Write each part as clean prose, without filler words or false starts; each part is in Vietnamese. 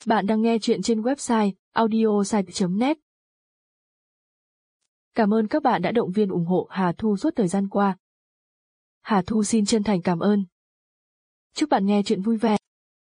Bạn đang nghe chuyện trên website audiosite.net. Cảm ơn các bạn đã động viên ủng hộ Hà Thu suốt thời gian qua. Hà Thu xin chân thành cảm ơn. Chúc bạn nghe chuyện vui vẻ.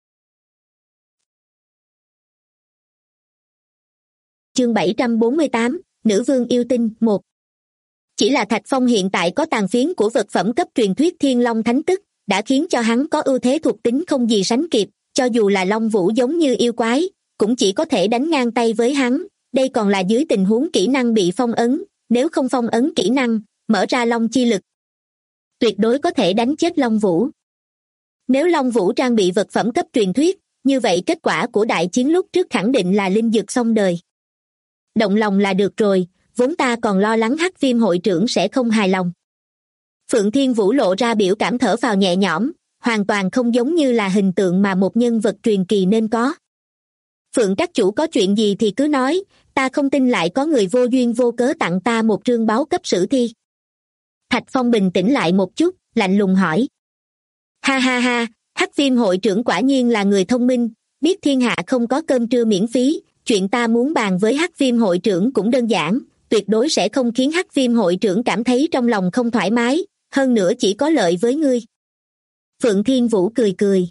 Chương 748, Nữ vương yêu tinh 1. Chỉ là Thạch Phong hiện tại có tàn phiến của vật phẩm cấp truyền thuyết Thiên Long Thánh Tức, đã khiến cho hắn có ưu thế thuộc tính không gì sánh kịp, cho dù là Long Vũ giống như yêu quái, cũng chỉ có thể đánh ngang tay với hắn, đây còn là dưới tình huống kỹ năng bị phong ấn, nếu không phong ấn kỹ năng, mở ra Long chi lực, tuyệt đối có thể đánh chết Long Vũ. Nếu Long Vũ trang bị vật phẩm cấp truyền thuyết, như vậy kết quả của đại chiến lúc trước khẳng định là linh dược xong đời. Động lòng là được rồi, vốn ta còn lo lắng Hắc Viêm hội trưởng sẽ không hài lòng. Phượng Thiên Vũ lộ ra biểu cảm thở phào nhẹ nhõm, hoàn toàn không giống như là hình tượng mà một nhân vật truyền kỳ nên có. Phượng các chủ có chuyện gì thì cứ nói, ta không tin lại có người vô duyên vô cớ tặng ta một trương báu cấp sử thi. Thạch Phong bình tĩnh lại một chút, lạnh lùng hỏi. Ha ha ha, Hắc Viêm hội trưởng quả nhiên là người thông minh, biết thiên hạ không có cơm trưa miễn phí, chuyện ta muốn bàn với Hắc Viêm hội trưởng cũng đơn giản, tuyệt đối sẽ không khiến Hắc Viêm hội trưởng cảm thấy trong lòng không thoải mái, hơn nữa chỉ có lợi với ngươi. Phượng Thiên Vũ cười cười.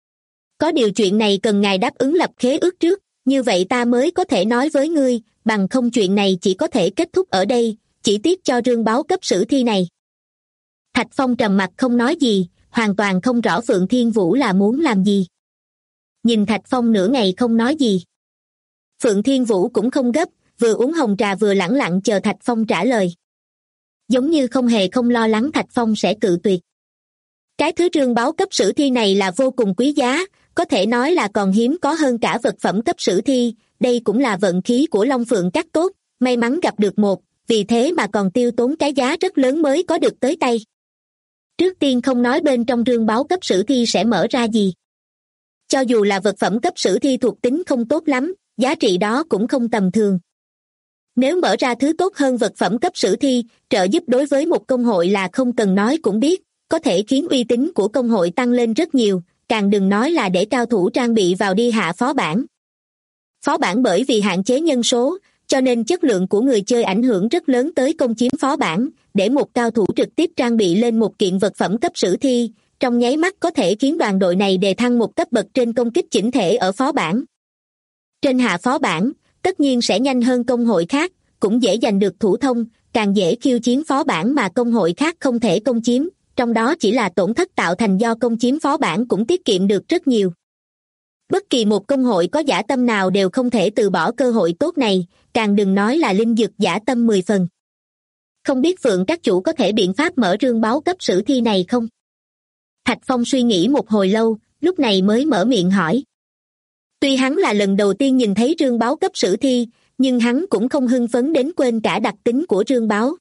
Có điều chuyện này cần ngài đáp ứng lập khế ước trước, như vậy ta mới có thể nói với ngươi, bằng không chuyện này chỉ có thể kết thúc ở đây, chỉ tiếc cho rương báo cấp sử thi này. Thạch Phong trầm mặt không nói gì, hoàn toàn không rõ Phượng Thiên Vũ là muốn làm gì. Nhìn Thạch Phong nửa ngày không nói gì. Phượng Thiên Vũ cũng không gấp, vừa uống hồng trà vừa lẳng lặng chờ Thạch Phong trả lời. Giống như không lo lắng Thạch Phong sẽ cự tuyệt. Cái thứ trương báo cấp sử thi này là vô cùng quý giá, có thể nói là còn hiếm có hơn cả vật phẩm cấp sử thi, đây cũng là vận khí của Long Phượng Các tốt, may mắn gặp được một, vì thế mà còn tiêu tốn cái giá rất lớn mới có được tới tay. Trước tiên không nói bên trong trương báo cấp sử thi sẽ mở ra gì. Cho dù là vật phẩm cấp sử thi thuộc tính không tốt lắm, giá trị đó cũng không tầm thường. Nếu mở ra thứ tốt hơn vật phẩm cấp sử thi, trợ giúp đối với một công hội là không cần nói cũng biết, có thể khiến uy tín của công hội tăng lên rất nhiều, càng đừng nói là để cao thủ trang bị vào đi hạ phó bản. Phó bản bởi vì hạn chế nhân số, cho nên chất lượng của người chơi ảnh hưởng rất lớn tới công chiếm phó bản, để một cao thủ trực tiếp trang bị lên một kiện vật phẩm cấp sử thi, trong nháy mắt có thể khiến đoàn đội này đề thăng một cấp bậc trên công kích chỉnh thể ở phó bản. Trên hạ phó bản, tất nhiên sẽ nhanh hơn công hội khác, cũng dễ giành được thủ thông, càng dễ khiêu chiến phó bản mà công hội khác không thể công chiếm, trong đó chỉ là tổn thất tạo thành do công chiếm phó bản cũng tiết kiệm được rất nhiều. Bất kỳ một công hội có dã tâm nào đều không thể từ bỏ cơ hội tốt này, càng đừng nói là linh dược dã tâm 10 phần. Không biết Phượng các chủ có thể biện pháp mở rương báo cấp sử thi này không? Thạch Phong suy nghĩ một hồi lâu, lúc này mới mở miệng hỏi. Tuy hắn là lần đầu tiên nhìn thấy rương báo cấp sử thi, nhưng hắn cũng không hưng phấn đến quên cả đặc tính của rương báo.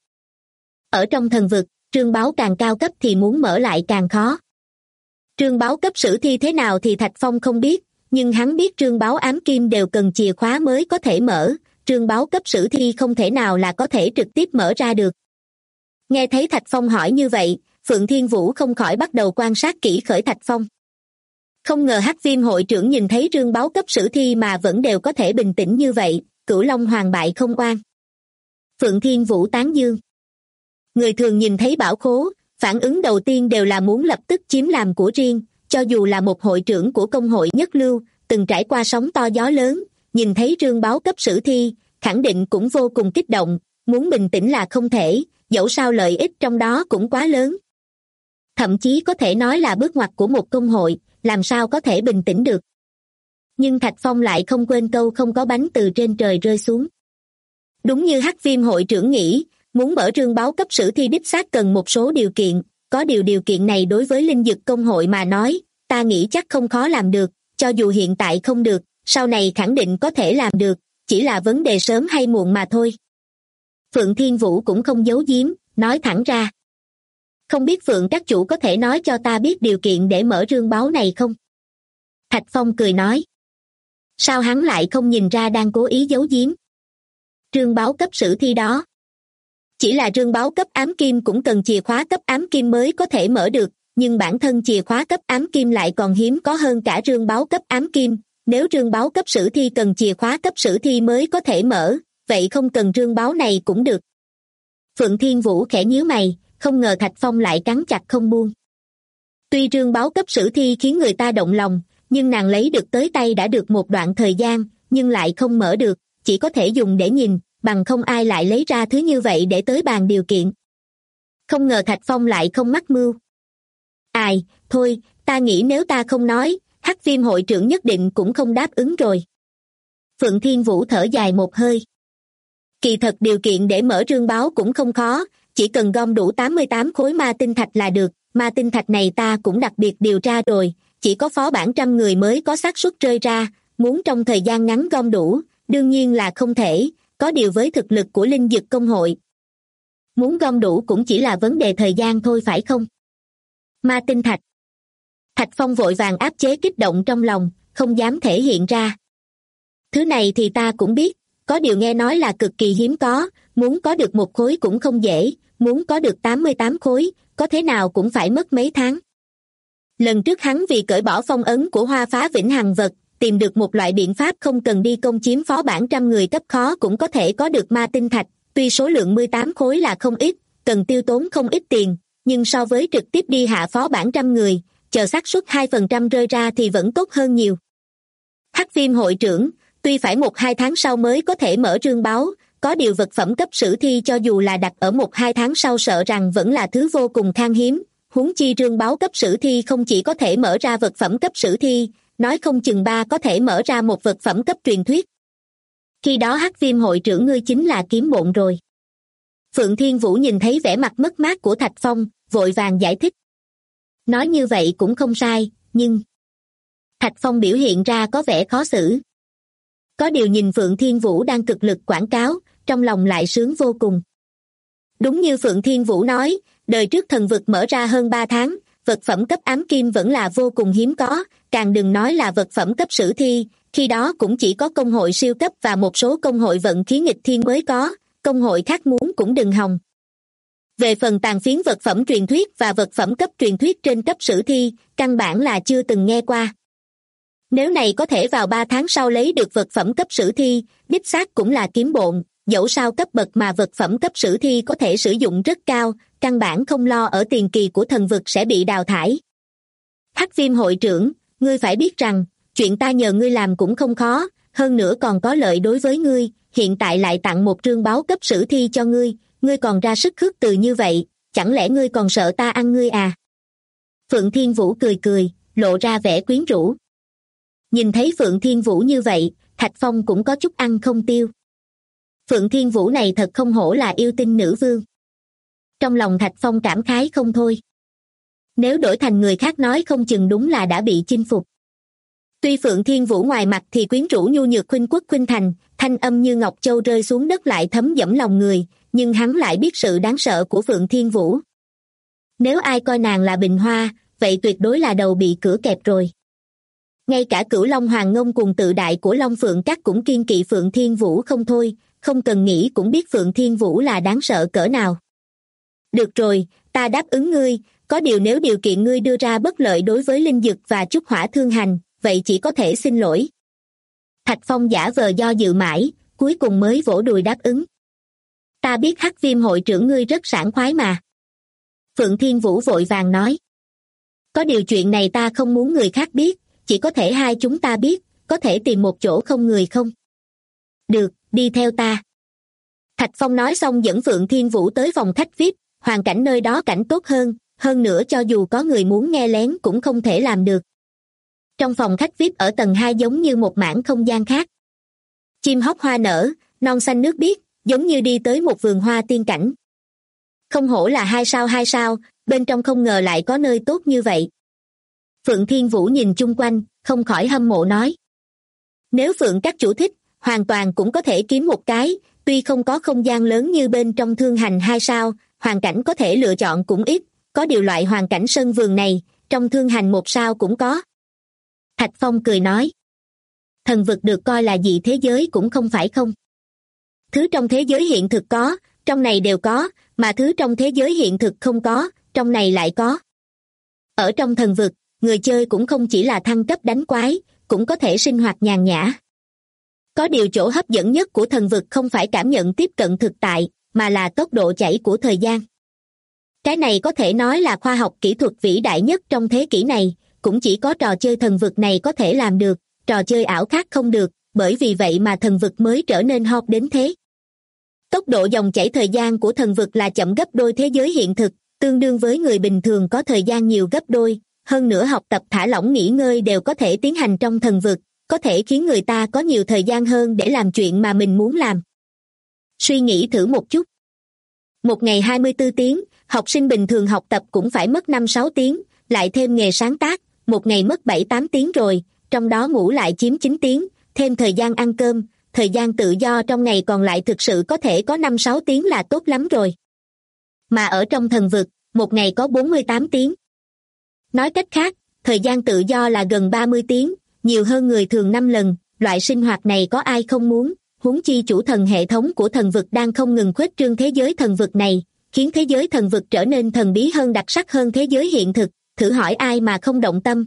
Ở trong thần vực, rương báo càng cao cấp thì muốn mở lại càng khó. Rương báo cấp sử thi thế nào thì Thạch Phong không biết, nhưng hắn biết rương báo ám kim đều cần chìa khóa mới có thể mở, rương báo cấp sử thi không thể nào là có thể trực tiếp mở ra được. Nghe thấy Thạch Phong hỏi như vậy, Phượng Thiên Vũ không khỏi bắt đầu quan sát kỹ khởi Thạch Phong. Không ngờ Hắc Viêm hội trưởng nhìn thấy rương báo cấp sử thi mà vẫn đều có thể bình tĩnh như vậy, Cửu Long hoàng bại không oan. Phượng Thiên Vũ tán dương. Người thường nhìn thấy bảo khố, phản ứng đầu tiên đều là muốn lập tức chiếm làm của riêng, cho dù là một hội trưởng của công hội nhất lưu, từng trải qua sóng to gió lớn, nhìn thấy rương báo cấp sử thi, khẳng định cũng vô cùng kích động, muốn bình tĩnh là không thể, dẫu sao lợi ích trong đó cũng quá lớn. Thậm chí có thể nói là bước ngoặt của một công hội, làm sao có thể bình tĩnh được. Nhưng Thạch Phong lại không quên câu không có bánh từ trên trời rơi xuống. Đúng như Hắc Viêm hội trưởng nghĩ, muốn mở rương báo cấp sử thi đích xác cần một số điều kiện, có điều kiện này đối với linh dực công hội mà nói, ta nghĩ chắc không khó làm được, cho dù hiện tại không được, sau này khẳng định có thể làm được, chỉ là vấn đề sớm hay muộn mà thôi. Phượng Thiên Vũ cũng không giấu giếm, nói thẳng ra. Không biết Phượng các chủ có thể nói cho ta biết điều kiện để mở rương báo này không? Thạch Phong cười nói. Sao hắn lại không nhìn ra đang cố ý giấu giếm? Rương báo cấp sử thi đó. Chỉ là rương báo cấp ám kim cũng cần chìa khóa cấp ám kim mới có thể mở được, nhưng bản thân chìa khóa cấp ám kim lại còn hiếm có hơn cả rương báo cấp ám kim, nếu rương báo cấp sử thi cần chìa khóa cấp sử thi mới có thể mở, vậy không cần rương báo này cũng được. Phượng Thiên Vũ khẽ nhíu mày, không ngờ Thạch Phong lại cắn chặt không buông. Tuy rương báo cấp sử thi khiến người ta động lòng, nhưng nàng lấy được tới tay đã được một đoạn thời gian, nhưng lại không mở được, chỉ có thể dùng để nhìn, bằng không ai lại lấy ra thứ như vậy để tới bàn điều kiện. Không ngờ Thạch Phong lại không mắc mưu. Ai, thôi, ta nghĩ nếu ta không nói, Hắc Viêm hội trưởng nhất định cũng không đáp ứng rồi. Phượng Thiên Vũ thở dài một hơi. Kỳ thật điều kiện để mở rương báo cũng không khó, chỉ cần gom đủ 88 khối ma tinh thạch là được, ma tinh thạch này ta cũng đặc biệt điều tra rồi, chỉ có phó bản 100 người mới có xác suất rơi ra, muốn trong thời gian ngắn gom đủ, đương nhiên là không thể, có điều với thực lực của Linh Dực Công hội. Muốn gom đủ cũng chỉ là vấn đề thời gian thôi phải không? Ma tinh thạch. Thạch Phong vội vàng áp chế kích động trong lòng, không dám thể hiện ra. Thứ này thì ta cũng biết, có điều nghe nói là cực kỳ hiếm có, muốn có được một khối cũng không dễ, muốn có được 88 khối, có thế nào cũng phải mất mấy tháng. Lần trước hắn vì cởi bỏ phong ấn của Hoa Phá Vĩnh Hằng Vật, tìm được một loại biện pháp không cần đi công chiếm phó bản 100 người cấp khó cũng có thể có được ma tinh thạch, tuy số lượng 18 khối là không ít, cần tiêu tốn không ít tiền, nhưng so với trực tiếp đi hạ phó bản 100 người, chờ xác suất 2% rơi ra thì vẫn tốt hơn nhiều. Hắc Viêm hội trưởng, tuy phải 1-2 tháng sau mới có thể mở rương báo, có điều vật phẩm cấp sử thi cho dù là đặt ở 1-2 tháng sau sợ rằng vẫn là thứ vô cùng khan hiếm, huống chi rương báo cấp sử thi không chỉ có thể mở ra vật phẩm cấp sử thi, nói không chừng có thể mở ra một vật phẩm cấp truyền thuyết. Khi đó Hắc Viêm hội trưởng ngươi chính là kiếm bộn rồi. Phượng Thiên Vũ nhìn thấy vẻ mặt mất mát của Thạch Phong, vội vàng giải thích. Nói như vậy cũng không sai, nhưng... Thạch Phong biểu hiện ra có vẻ khó xử. Có điều nhìn Phượng Thiên Vũ đang cực lực quảng cáo, trong lòng lại sướng vô cùng. Đúng như Phượng Thiên Vũ nói, đời trước thần vực mở ra hơn 3 tháng, vật phẩm cấp ám kim vẫn là vô cùng hiếm có, càng đừng nói là vật phẩm cấp sử thi, khi đó cũng chỉ có công hội siêu cấp và một số công hội vận khí nghịch thiên mới có, công hội khác muốn cũng đừng hòng. Về phần tàn phiến vật phẩm truyền thuyết và vật phẩm cấp truyền thuyết trên cấp sử thi, căn bản là chưa từng nghe qua. Nếu này có thể vào 3 tháng sau lấy được vật phẩm cấp sử thi, đích xác cũng là kiếm bộn, dẫu sao cấp bậc mà vật phẩm cấp sử thi có thể sử dụng rất cao, căn bản không lo ở tiền kỳ của thần vực sẽ bị đào thải. Hắc Viêm hội trưởng, ngươi phải biết rằng, chuyện ta nhờ ngươi làm cũng không khó, hơn nữa còn có lợi đối với ngươi, hiện tại lại tặng một trương báo cấp sử thi cho ngươi, ngươi còn ra sức khước từ như vậy, chẳng lẽ ngươi còn sợ ta ăn ngươi à? Phượng Thiên Vũ cười cười, lộ ra vẻ quyến rũ. Nhìn thấy Phượng Thiên Vũ như vậy, Thạch Phong cũng có chút ăn không tiêu. Phượng Thiên Vũ này thật không hổ là yêu tinh nữ vương. Trong lòng Thạch Phong cảm khái không thôi. Nếu đổi thành người khác nói không chừng đúng là đã bị chinh phục. Tuy Phượng Thiên Vũ ngoài mặt thì quyến rũ nhu nhược khuynh quốc khuynh thành, thanh âm như ngọc châu rơi xuống đất lại thấm dẫm lòng người, nhưng hắn lại biết sự đáng sợ của Phượng Thiên Vũ. Nếu ai coi nàng là bình hoa, vậy tuyệt đối là đầu bị cửa kẹp rồi. Ngay cả Cửu Long Hoàng Ngông cùng tự đại của Long Phượng Các cũng kiên kỵ Phượng Thiên Vũ không thôi, không cần nghĩ cũng biết Phượng Thiên Vũ là đáng sợ cỡ nào. Được rồi, ta đáp ứng ngươi, có điều nếu điều kiện ngươi đưa ra bất lợi đối với Linh Dực và Trúc Hỏa Thương Hành, vậy chỉ có thể xin lỗi. Thạch Phong giả vờ do dự mãi, cuối cùng mới vỗ đùi đáp ứng. Ta biết Hắc Viêm hội trưởng ngươi rất sảng khoái mà. Phượng Thiên Vũ vội vàng nói. Có điều chuyện này ta không muốn người khác biết, chỉ có thể hai chúng ta biết, có thể tìm một chỗ không người không? Được, đi theo ta. Thạch Phong nói xong dẫn Phượng Thiên Vũ tới phòng khách VIP, hoàn cảnh nơi đó cảnh tốt hơn nữa cho dù có người muốn nghe lén cũng không thể làm được. Trong phòng khách VIP ở tầng 2 giống như một mảng không gian khác. Chim hót hoa nở, non xanh nước biếc, giống như đi tới một vườn hoa tiên cảnh. Không hổ là 2 sao, bên trong không ngờ lại có nơi tốt như vậy. Phượng Thiên Vũ nhìn chung quanh, không khỏi hâm mộ nói. Nếu Phượng các chủ thích, hoàn toàn cũng có thể kiếm một cái, tuy không có không gian lớn như bên trong Thương Hành 2 sao, hoàn cảnh có thể lựa chọn cũng ít, có điều loại hoàn cảnh sân vườn này, trong Thương Hành 1 sao cũng có. Thạch Phong cười nói. Thần vực được coi là dị thế giới cũng không phải không. Thứ trong thế giới hiện thực có, trong này đều có, mà thứ trong thế giới hiện thực không có, trong này lại có. Ở trong thần vực, người chơi cũng không chỉ là thăng cấp đánh quái, cũng có thể sinh hoạt nhàn nhã. Có điều chỗ hấp dẫn nhất của thần vực không phải cảm nhận tiếp cận thực tại, mà là tốc độ chảy của thời gian. Cái này có thể nói là khoa học kỹ thuật vĩ đại nhất trong thế kỷ này, cũng chỉ có trò chơi thần vực này có thể làm được, trò chơi ảo khác không được, bởi vì vậy mà thần vực mới trở nên hot đến thế. Tốc độ dòng chảy thời gian của thần vực là chậm gấp đôi thế giới hiện thực, tương đương với người bình thường có thời gian nhiều gấp đôi, hơn nữa học tập thả lỏng nghỉ ngơi đều có thể tiến hành trong thần vực, có thể khiến người ta có nhiều thời gian hơn để làm chuyện mà mình muốn làm. Suy nghĩ thử một chút. Một ngày 24 tiếng, học sinh bình thường học tập cũng phải mất 5-6 tiếng, lại thêm nghề sáng tác, một ngày mất 7-8 tiếng rồi, trong đó ngủ lại chiếm 9 tiếng, thêm thời gian ăn cơm, thời gian tự do trong ngày còn lại thực sự có thể có 5-6 tiếng là tốt lắm rồi. Mà ở trong thần vực, một ngày có 48 tiếng. Nói cách khác, thời gian tự do là gần 30 tiếng, nhiều hơn người thường 5 lần, loại sinh hoạt này có ai không muốn, huống chi chủ thần hệ thống của thần vực đang không ngừng khuếch trương thế giới thần vực này, khiến thế giới thần vực trở nên thần bí hơn đặc sắc hơn thế giới hiện thực, thử hỏi ai mà không động tâm.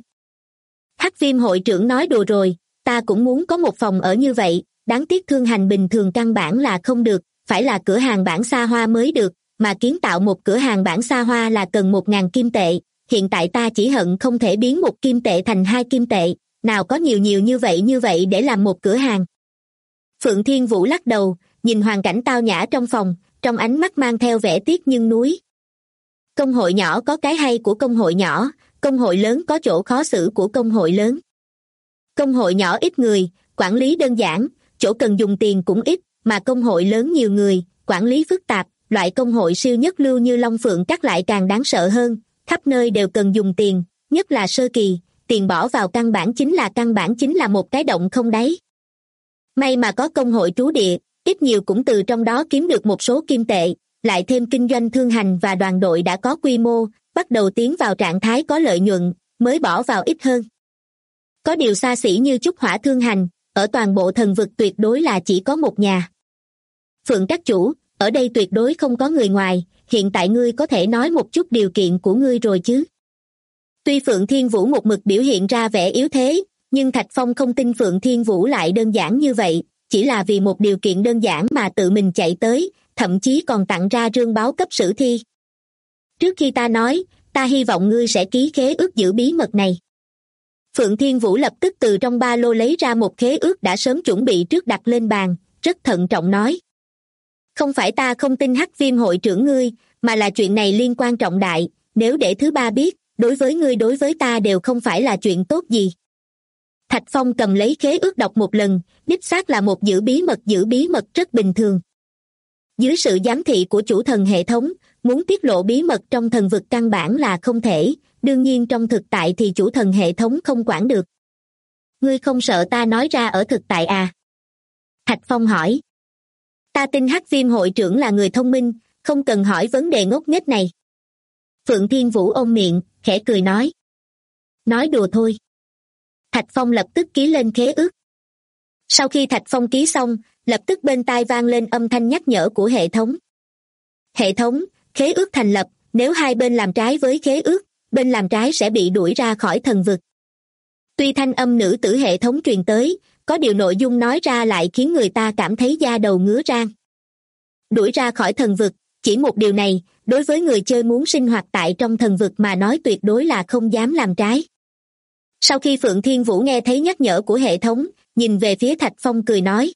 Hắc Viêm hội trưởng nói đùa rồi, ta cũng muốn có một phòng ở như vậy, đáng tiếc thương hành bình thường căn bản là không được, phải là cửa hàng bản xa hoa mới được, mà kiến tạo một cửa hàng bản xa hoa là cần 1.000 kim tệ, hiện tại ta chỉ hận không thể biến 1 kim tệ thành 2 kim tệ, nào có nhiều như vậy để làm một cửa hàng. Phượng Thiên Vũ lắc đầu, nhìn hoàn cảnh tao nhã trong phòng, trong ánh mắt mang theo vẻ tiếc nhưng nuối. Công hội nhỏ có cái hay của công hội nhỏ, công hội lớn có chỗ khó xử của công hội lớn. Công hội nhỏ ít người, quản lý đơn giản, chỗ cần dùng tiền cũng ít, mà công hội lớn nhiều người, quản lý phức tạp, loại công hội siêu nhất lưu như Long Phượng Các lại càng đáng sợ hơn, khắp nơi đều cần dùng tiền, nhất là sơ kỳ, tiền bỏ vào căn bản chính là một cái động không đáy. May mà có công hội trú địa, ít nhiều cũng từ trong đó kiếm được một số kim tệ, lại thêm kinh doanh thương hành và đoàn đội đã có quy mô, bắt đầu tiến vào trạng thái có lợi nhuận, mới bỏ vào ít hơn. Có điều xa xỉ như Trúc Hỏa thương hành, ở toàn bộ thần vực tuyệt đối là chỉ có một nhà. Phượng các chủ, ở đây tuyệt đối không có người ngoài, hiện tại ngươi có thể nói một chút điều kiện của ngươi rồi chứ? Tuy Phượng Thiên Vũ một mực biểu hiện ra vẻ yếu thế, nhưng Thạch Phong không tin Phượng Thiên Vũ lại đơn giản như vậy, chỉ là vì một điều kiện đơn giản mà tự mình chạy tới, thậm chí còn tặng ra rương báo cấp sử thi. Trước khi ta nói, ta hy vọng ngươi sẽ ký khế ước giữ bí mật này. Phượng Thiên Vũ lập tức từ trong ba lô lấy ra một khế ước đã sớm chuẩn bị trước đặt lên bàn, rất thận trọng nói. Không phải ta không tin Hắc Viêm hội trưởng ngươi, mà là chuyện này liên quan trọng đại, nếu để thứ ba biết, đối với ngươi đối với ta đều không phải là chuyện tốt gì. Thạch Phong cầm lấy khế ước đọc một lần, đích xác là một giữ bí mật rất bình thường. Dưới sự giám thị của chủ thần hệ thống, muốn tiết lộ bí mật trong thần vực căn bản là không thể, đương nhiên trong thực tại thì chủ thần hệ thống không quản được. Ngươi không sợ ta nói ra ở thực tại à? Thạch Phong hỏi. Ta tin Hắc Viêm hội trưởng là người thông minh, không cần hỏi vấn đề ngốc nghếch này. Phượng Thiên Vũ ôm miệng, khẽ cười nói. Nói đùa thôi. Thạch Phong lập tức ký lên khế ước. Sau khi Thạch Phong ký xong, lập tức bên tai vang lên âm thanh nhắc nhở của hệ thống. Hệ thống, khế ước thành lập, nếu hai bên làm trái với khế ước, bên làm trái sẽ bị đuổi ra khỏi thần vực. Tuy thanh âm nữ tử hệ thống truyền tới, có điều nội dung nói ra lại khiến người ta cảm thấy da đầu ngứa rang. Đuổi ra khỏi thần vực, chỉ một điều này, đối với người chơi muốn sinh hoạt tại trong thần vực mà nói tuyệt đối là không dám làm trái. Sau khi Phượng Thiên Vũ nghe thấy nhắc nhở của hệ thống, nhìn về phía Thạch Phong cười nói.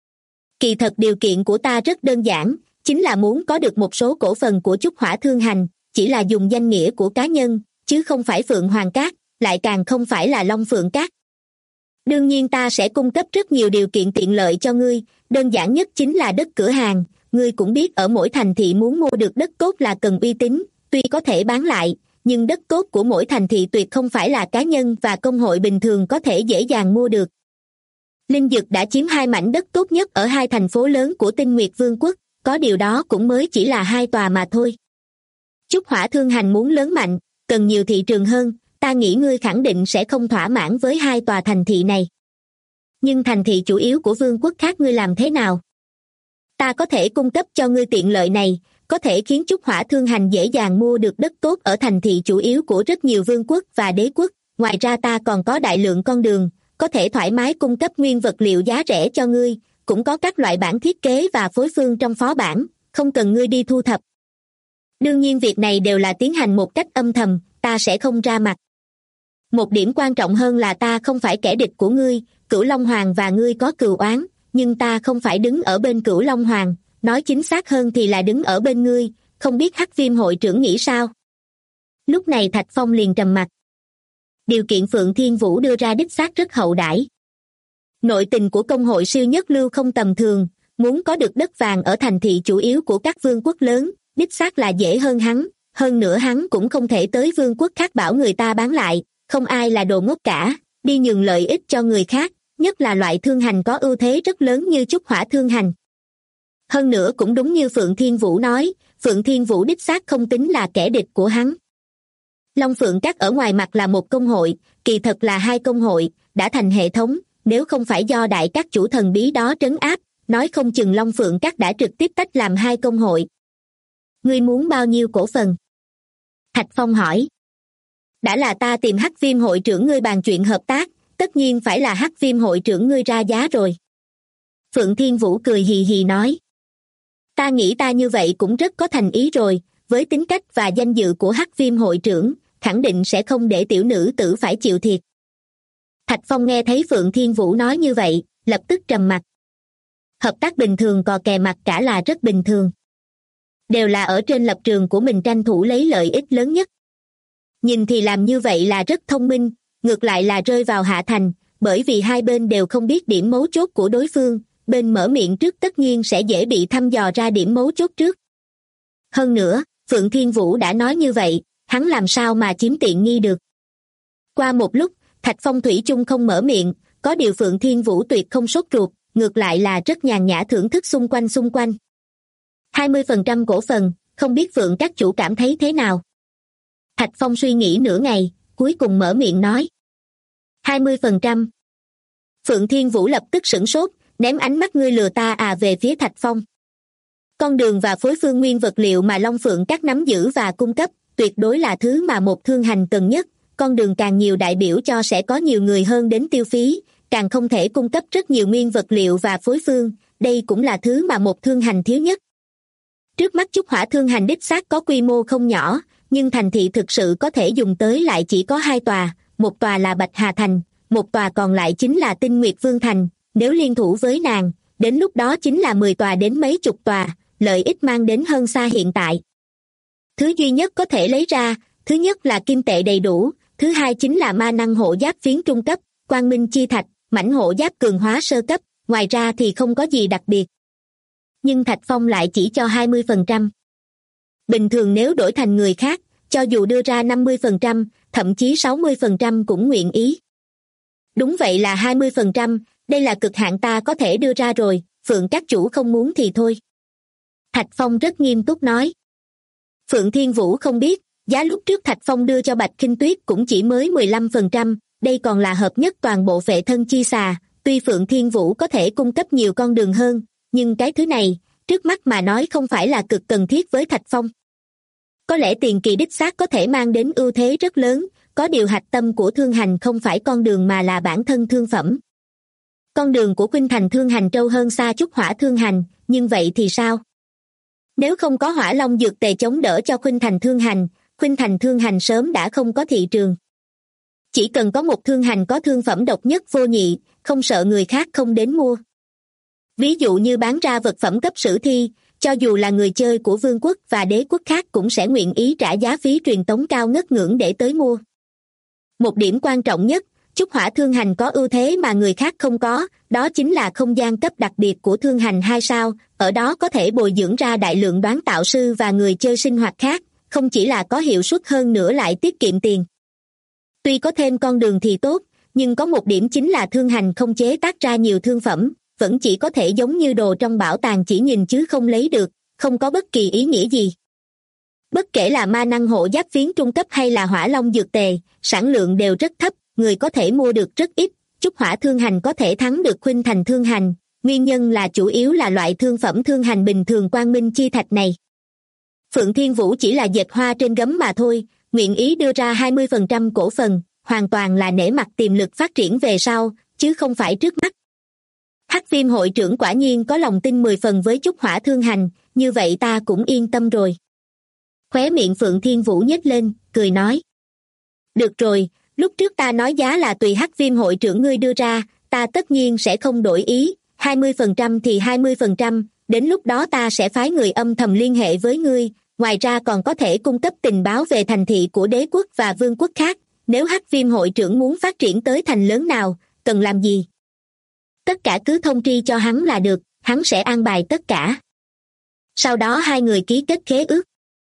Kỳ thật điều kiện của ta rất đơn giản, chính là muốn có được một số cổ phần của Trúc Hỏa thương hành, chỉ là dùng danh nghĩa của cá nhân, chứ không phải Phượng Hoàng Các, lại càng không phải là Long Phượng Các. Đương nhiên ta sẽ cung cấp rất nhiều điều kiện tiện lợi cho ngươi, đơn giản nhất chính là đất cửa hàng, ngươi cũng biết ở mỗi thành thị muốn mua được đất tốt là cần uy tín, tuy có thể bán lại, nhưng đất tốt của mỗi thành thị tuyệt không phải là cá nhân và công hội bình thường có thể dễ dàng mua được. Linh Dực đã chiếm 2 mảnh đất tốt nhất ở 2 thành phố lớn của Tinh Nguyệt Vương quốc, có điều đó cũng mới chỉ là 2 tòa mà thôi. Trúc Hỏa thương hành muốn lớn mạnh, cần nhiều thị trường hơn, ta nghĩ ngươi khẳng định sẽ không thỏa mãn với 2 tòa thành thị này. Nhưng thành thị chủ yếu của vương quốc khác ngươi làm thế nào? Ta có thể cung cấp cho ngươi tiện lợi này, có thể khiến Trúc Hỏa thương hành dễ dàng mua được đất tốt ở thành thị chủ yếu của rất nhiều vương quốc và đế quốc, ngoài ra ta còn có đại lượng con đường, có thể thoải mái cung cấp nguyên vật liệu giá rẻ cho ngươi, cũng có các loại bản thiết kế và phối phương trong phó bản, không cần ngươi đi thu thập. Đương nhiên việc này đều là tiến hành một cách âm thầm, ta sẽ không ra mặt. Một điểm quan trọng hơn là ta không phải kẻ địch của ngươi, Cửu Long Hoàng và ngươi có cừu oán, nhưng ta không phải đứng ở bên Cửu Long Hoàng, nói chính xác hơn thì là đứng ở bên ngươi, không biết Hắc Viêm hội trưởng nghĩ sao? Lúc này Thạch Phong liền trầm mặt. Điều kiện Phượng Thiên Vũ đưa ra đích xác rất hậu đãi. Nội tình của công hội siêu nhất lưu không tầm thường, muốn có được đất vàng ở thành thị chủ yếu của các vương quốc lớn, đích xác là dễ hơn hắn, hơn nữa hắn cũng không thể tới vương quốc khác bảo người ta bán lại, không ai là đồ ngốc cả, đi nhường lợi ích cho người khác, nhất là loại thương hành có ưu thế rất lớn như trúc hỏa thương hành. Hơn nữa cũng đúng như Phượng Thiên Vũ nói, Phượng Thiên Vũ đích xác không tính là kẻ địch của hắn. Long Phượng Các ở ngoài mặt là một công hội, kỳ thật là hai công hội, đã thành hệ thống, nếu không phải do đại các chủ thần bí đó trấn áp, nói không chừng Long Phượng Các đã trực tiếp tách làm hai công hội. Ngươi muốn bao nhiêu cổ phần? Thạch Phong hỏi. Đã là ta tìm Hắc Viêm hội trưởng ngươi bàn chuyện hợp tác, tất nhiên phải là Hắc Viêm hội trưởng ngươi ra giá rồi. Phượng Thiên Vũ cười hì hì nói. Ta nghĩ ta như vậy cũng rất có thành ý rồi, với tính cách và danh dự của Hắc Viêm hội trưởng, khẳng định sẽ không để tiểu nữ tử phải chịu thiệt. Thạch Phong nghe thấy Phượng Thiên Vũ nói như vậy, lập tức trầm mặt. Hợp tác bình thường cò kè mặt cả là rất bình thường. Đều là ở trên lập trường của mình tranh thủ lấy lợi ích lớn nhất. Nhìn thì làm như vậy là rất thông minh, ngược lại là rơi vào hạ thành, bởi vì hai bên đều không biết điểm mấu chốt của đối phương, bên mở miệng trước tất nhiên sẽ dễ bị thăm dò ra điểm mấu chốt trước. Hơn nữa, Phượng Thiên Vũ đã nói như vậy, hắn làm sao mà chiếm tiện nghi được. Qua một lúc, Thạch Phong thủy chung không mở miệng, có điều Phượng Thiên Vũ tuyệt không sốt ruột, ngược lại là rất nhàn nhã thưởng thức xung quanh. 20% cổ phần, không biết Phượng các chủ cảm thấy thế nào? Thạch Phong suy nghĩ nửa ngày, cuối cùng mở miệng nói. 20%. Phượng Thiên Vũ lập tức sửng sốt, ném ánh mắt ngươi lừa ta về phía Thạch Phong. Con đường và phối phương nguyên vật liệu mà Long Phượng các nắm giữ và cung cấp, tuyệt đối là thứ mà một thương hành cần nhất, con đường càng nhiều đại biểu cho sẽ có nhiều người hơn đến tiêu phí, càng không thể cung cấp rất nhiều nguyên vật liệu và phối phương, đây cũng là thứ mà một thương hành thiếu nhất. Trước mắt trúc hỏa thương hành đích xác có quy mô không nhỏ, nhưng thành thị thực sự có thể dùng tới lại chỉ có hai tòa, một tòa là Bạch Hà Thành, một tòa còn lại chính là Tinh Nguyệt Vương Thành, nếu liên thủ với nàng, đến lúc đó chính là 10 tòa đến mấy chục tòa, lợi ích mang đến hơn xa hiện tại. Thứ duy nhất có thể lấy ra, thứ nhất là kim tệ đầy đủ, thứ hai chính là ma năng hộ giáp phiến trung cấp, quang minh chi thạch, mảnh hộ giáp cường hóa sơ cấp, ngoài ra thì không có gì đặc biệt. Nhưng Thạch Phong lại chỉ cho 20%. Bình thường nếu đổi thành người khác, cho dù đưa ra 50%, thậm chí 60% cũng nguyện ý. Đúng vậy là 20%, đây là cực hạn ta có thể đưa ra rồi, Phượng các chủ không muốn thì thôi. Thạch Phong rất nghiêm túc nói. Phượng Thiên Vũ không biết, giá lúc trước Thạch Phong đưa cho Bạch Khinh Tuyết cũng chỉ mới 15%, đây còn là hợp nhất toàn bộ vệ thân chi xà, tuy Phượng Thiên Vũ có thể cung cấp nhiều con đường hơn, nhưng cái thứ này, trước mắt mà nói không phải là cực cần thiết với Thạch Phong. Có lẽ tiền kỳ đích xác có thể mang đến ưu thế rất lớn, có điều hạch tâm của thương hành không phải con đường mà là bản thân thương phẩm. Con đường của Khuynh Thành thương hành trâu hơn xa trúc hỏa thương hành, nhưng vậy thì sao? Nếu không có hỏa long dược tề chống đỡ cho Khuynh Thành thương hành sớm đã không có thị trường. Chỉ cần có một thương hành có thương phẩm độc nhất vô nhị, không sợ người khác không đến mua. Ví dụ như bán ra vật phẩm cấp sử thi, cho dù là người chơi của vương quốc và đế quốc khác cũng sẽ nguyện ý trả giá phí truyền tống cao ngất ngưỡng để tới mua. Một điểm quan trọng nhất, trúc hỏa thương hành có ưu thế mà người khác không có, đó chính là không gian cấp đặc biệt của thương hành 2 sao, ở đó có thể bồi dưỡng ra đại lượng đoán tạo sư và người chơi sinh hoạt khác, không chỉ là có hiệu suất hơn nữa lại tiết kiệm tiền. Tuy có thêm con đường thì tốt, nhưng có một điểm chính là thương hành không chế tác ra nhiều thương phẩm, vẫn chỉ có thể giống như đồ trong bảo tàng chỉ nhìn chứ không lấy được, không có bất kỳ ý nghĩa gì. Bất kể là ma năng hộ giáp phiến trung cấp hay là hỏa long dược tề, sản lượng đều rất thấp, người có thể mua được rất ít, trúc hỏa thương hành có thể thắng được Khuynh Thành thương hành, nguyên nhân là chủ yếu là loại thương phẩm thương hành bình thường quang minh chi thạch này. Phượng Thiên Vũ chỉ là dệt hoa trên gấm mà thôi, nguyện ý đưa ra 20% cổ phần, hoàn toàn là nể mặt tiềm lực phát triển về sau, chứ không phải trước mắt. Hắc Viêm hội trưởng quả nhiên có lòng tin 10 phần với Chúc Hỏa Thương Hành, như vậy ta cũng yên tâm rồi. Khóe miệng Phượng Thiên Vũ nhếch lên, cười nói. Được rồi, lúc trước ta nói giá là tùy Hắc Viêm hội trưởng ngươi đưa ra, ta tất nhiên sẽ không đổi ý, 20% thì 20%, đến lúc đó ta sẽ phái người âm thầm liên hệ với ngươi, ngoài ra còn có thể cung cấp tình báo về thành thị của đế quốc và vương quốc khác, nếu Hắc Viêm hội trưởng muốn phát triển tới thành lớn nào, cần làm gì? Tất cả cứ thông tri cho hắn là được, hắn sẽ an bài tất cả. Sau đó hai người ký kết khế ước.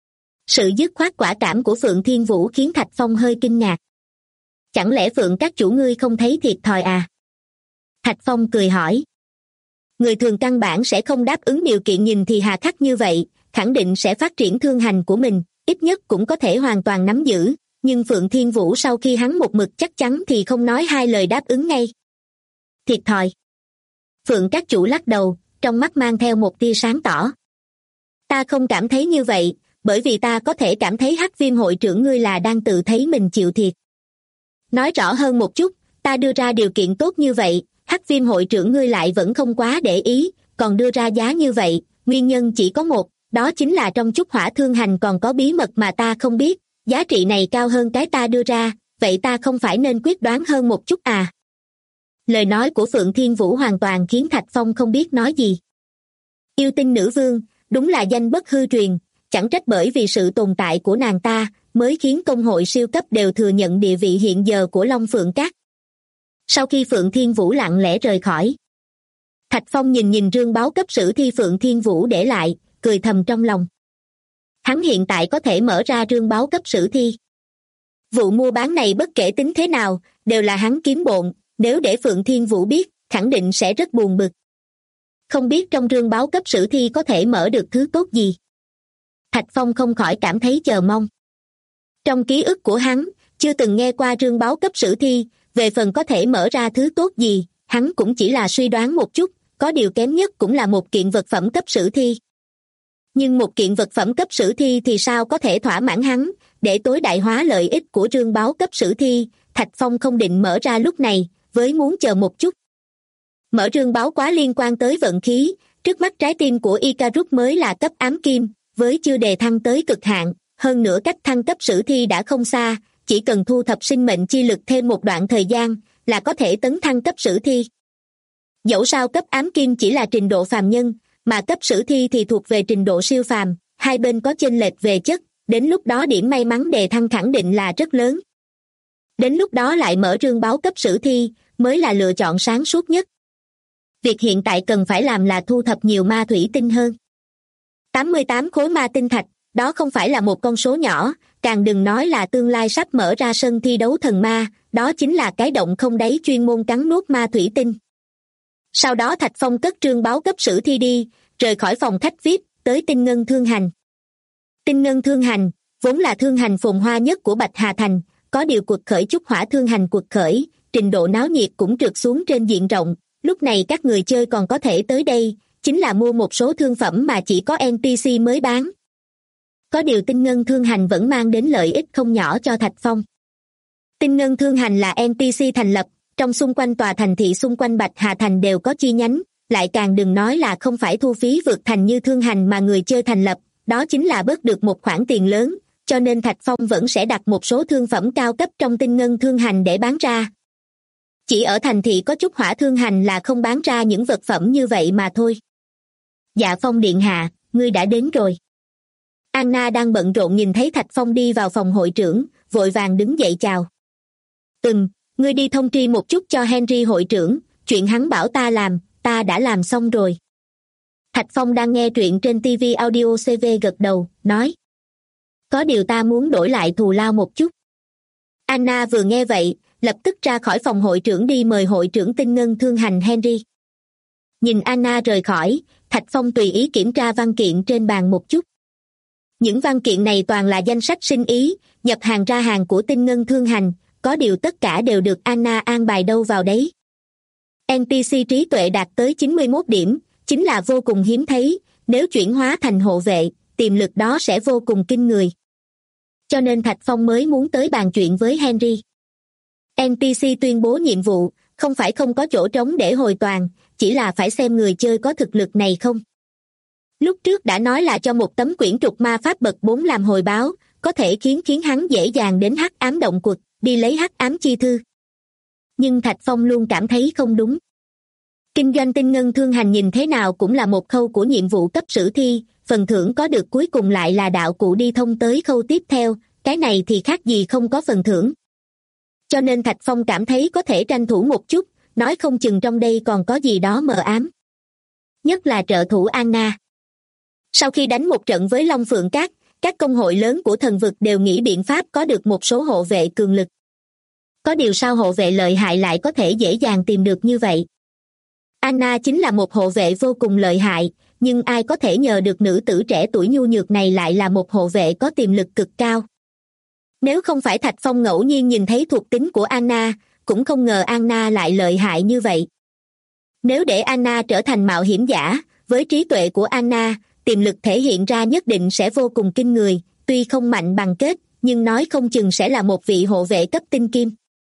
Sự dứt khoát quả cảm của Phượng Thiên Vũ khiến Thạch Phong hơi kinh ngạc. Chẳng lẽ Phượng các chủ ngươi không thấy thiệt thòi à? Thạch Phong cười hỏi. Người thường căn bản sẽ không đáp ứng điều kiện nhìn thì hà khắc như vậy, khẳng định sẽ phát triển thương hành của mình, ít nhất cũng có thể hoàn toàn nắm giữ, nhưng Phượng Thiên Vũ sau khi hắn một mực chắc chắn thì không nói hai lời đáp ứng ngay. Thiệt thòi. Phượng các chủ lắc đầu, trong mắt mang theo một tia sáng tỏ. Ta không cảm thấy như vậy, bởi vì ta có thể cảm thấy Hắc Viêm hội trưởng ngươi là đang tự thấy mình chịu thiệt. Nói rõ hơn một chút, ta đưa ra điều kiện tốt như vậy, Hắc Viêm hội trưởng ngươi lại vẫn không quá để ý, còn đưa ra giá như vậy, nguyên nhân chỉ có một, đó chính là trong Chúc Hỏa Thương Hành còn có bí mật mà ta không biết, giá trị này cao hơn cái ta đưa ra, vậy ta không phải nên quyết đoán hơn một chút à? Lời nói của Phượng Thiên Vũ hoàn toàn khiến Thạch Phong không biết nói gì. Yêu tinh nữ vương, đúng là danh bất hư truyền, chẳng trách bởi vì sự tồn tại của nàng ta mới khiến công hội siêu cấp đều thừa nhận địa vị hiện giờ của Long Phượng Các. Sau khi Phượng Thiên Vũ lặng lẽ rời khỏi, Thạch Phong nhìn rương báo cấp sử thi Phượng Thiên Vũ để lại, cười thầm trong lòng. Hắn hiện tại có thể mở ra rương báo cấp sử thi. Vụ mua bán này bất kể tính thế nào, đều là hắn kiếm bộn, nếu để Phượng Thiên Vũ biết, khẳng định sẽ rất buồn bực. Không biết trong rương báo cấp sử thi có thể mở được thứ tốt gì. Thạch Phong không khỏi cảm thấy chờ mong. Trong ký ức của hắn, chưa từng nghe qua rương báo cấp sử thi, về phần có thể mở ra thứ tốt gì, hắn cũng chỉ là suy đoán một chút, có điều kém nhất cũng là một kiện vật phẩm cấp sử thi. Nhưng một kiện vật phẩm cấp sử thi thì sao có thể thỏa mãn hắn, để tối đại hóa lợi ích của rương báo cấp sử thi, Thạch Phong không định mở ra lúc này, với muốn chờ một chút. Mở rương báo quá liên quan tới vận khí, trước mắt trái tim của Icarus mới là cấp ám kim, với chưa đề thăng tới cực hạn, hơn nữa cách thăng cấp sử thi đã không xa, chỉ cần thu thập sinh mệnh chi lực thêm một đoạn thời gian, là có thể tấn thăng cấp sử thi. Dẫu sao cấp ám kim chỉ là trình độ phàm nhân, mà cấp sử thi thì thuộc về trình độ siêu phàm, hai bên có chênh lệch về chất, đến lúc đó điểm may mắn đề thăng khẳng định là rất lớn. Đến lúc đó lại mở rương báo cấp sử thi, mới là lựa chọn sáng suốt nhất. Việc hiện tại cần phải làm là thu thập nhiều ma thủy tinh hơn. 88 khối ma tinh thạch, đó không phải là một con số nhỏ, càng đừng nói là tương lai sắp mở ra sân thi đấu thần ma, đó chính là cái động không đáy chuyên môn cắn nuốt ma thủy tinh. Sau đó Thạch Phong cất rương báo cấp sử thi đi, rời khỏi phòng khách VIP, tới Tinh Ngân Thương Hành. Tinh Ngân Thương Hành, vốn là thương hành phồn hoa nhất của Bạch Hà Thành, có điều cuộc khởi Chúc Hỏa Thương Hành cuộc khởi, trình độ náo nhiệt cũng trượt xuống trên diện rộng, lúc này các người chơi còn có thể tới đây, chính là mua một số thương phẩm mà chỉ có NPC mới bán. Có điều Tinh Ngân Thương Hành vẫn mang đến lợi ích không nhỏ cho Thạch Phong. Tinh Ngân Thương Hành là NPC thành lập, trong xung quanh tòa thành thị xung quanh Bạch Hà Thành đều có chi nhánh, lại càng đừng nói là không phải thu phí vượt thành như thương hành mà người chơi thành lập, đó chính là bớt được một khoản tiền lớn, cho nên Thạch Phong vẫn sẽ đặt một số thương phẩm cao cấp trong Tinh Ngân Thương Hành để bán ra. Chỉ ở thành thị có Chúc Hỏa Thương Hành là không bán ra những vật phẩm như vậy mà thôi. Dạ Phong điện hạ, ngươi đã đến rồi. Anna đang bận rộn nhìn thấy Thạch Phong đi vào phòng hội trưởng, vội vàng đứng dậy chào. Ngươi đi thông tri một chút cho Henry hội trưởng, chuyện hắn bảo ta làm, ta đã làm xong rồi. Thạch Phong đang nghe truyện trên TV Audio CV gật đầu, nói. Có điều ta muốn đổi lại thù lao một chút. Anna vừa nghe vậy, lập tức ra khỏi phòng hội trưởng đi mời hội trưởng Tinh Ngân Thương Hành Henry. Nhìn Anna rời khỏi, Thạch Phong tùy ý kiểm tra văn kiện trên bàn một chút. Những văn kiện này toàn là danh sách sinh ý, nhập hàng ra hàng của Tinh Ngân Thương Hành, có điều tất cả đều được Anna an bài đâu vào đấy. NPC trí tuệ đạt tới 91 điểm, chính là vô cùng hiếm thấy, nếu chuyển hóa thành hộ vệ, tiềm lực đó sẽ vô cùng kinh người. Cho nên Thạch Phong mới muốn tới bàn chuyện với Henry. NPC tuyên bố nhiệm vụ, Không phải không có chỗ trống để hồi toàn, chỉ là phải xem người chơi có thực lực này không. Lúc trước đã nói là cho một tấm quyển trục ma pháp bậc 4 làm hồi báo, có thể khiến hắn dễ dàng đến hắc ám động quật, đi lấy hắc ám chi thư. Nhưng Thạch Phong luôn cảm thấy không đúng. Kinh doanh tinh ngân thương hành nhìn thế nào cũng là một khâu của nhiệm vụ cấp sử thi, phần thưởng có được cuối cùng lại là đạo cụ đi thông tới khâu tiếp theo, cái này thì khác gì không có phần thưởng. Cho nên Thạch Phong cảm thấy có thể tranh thủ một chút, nói không chừng trong đây còn có gì đó mờ ám. Nhất là trợ thủ Anna. Sau khi đánh một trận với Long Phượng Các, các công hội lớn của thần vực đều nghĩ biện pháp có được một số hộ vệ cường lực. Có điều sao hộ vệ lợi hại lại có thể dễ dàng tìm được như vậy? Anna chính là một hộ vệ vô cùng lợi hại, nhưng ai có thể ngờ được nữ tử trẻ tuổi nhu nhược này lại là một hộ vệ có tiềm lực cực cao. Nếu không phải Thạch Phong ngẫu nhiên nhìn thấy thuộc tính của Anna, cũng không ngờ Anna lại lợi hại như vậy. Nếu để Anna trở thành mạo hiểm giả, với trí tuệ của Anna, tiềm lực thể hiện ra nhất định sẽ vô cùng kinh người, tuy không mạnh bằng Kết, nhưng nói không chừng sẽ là một vị hộ vệ cấp tinh kim.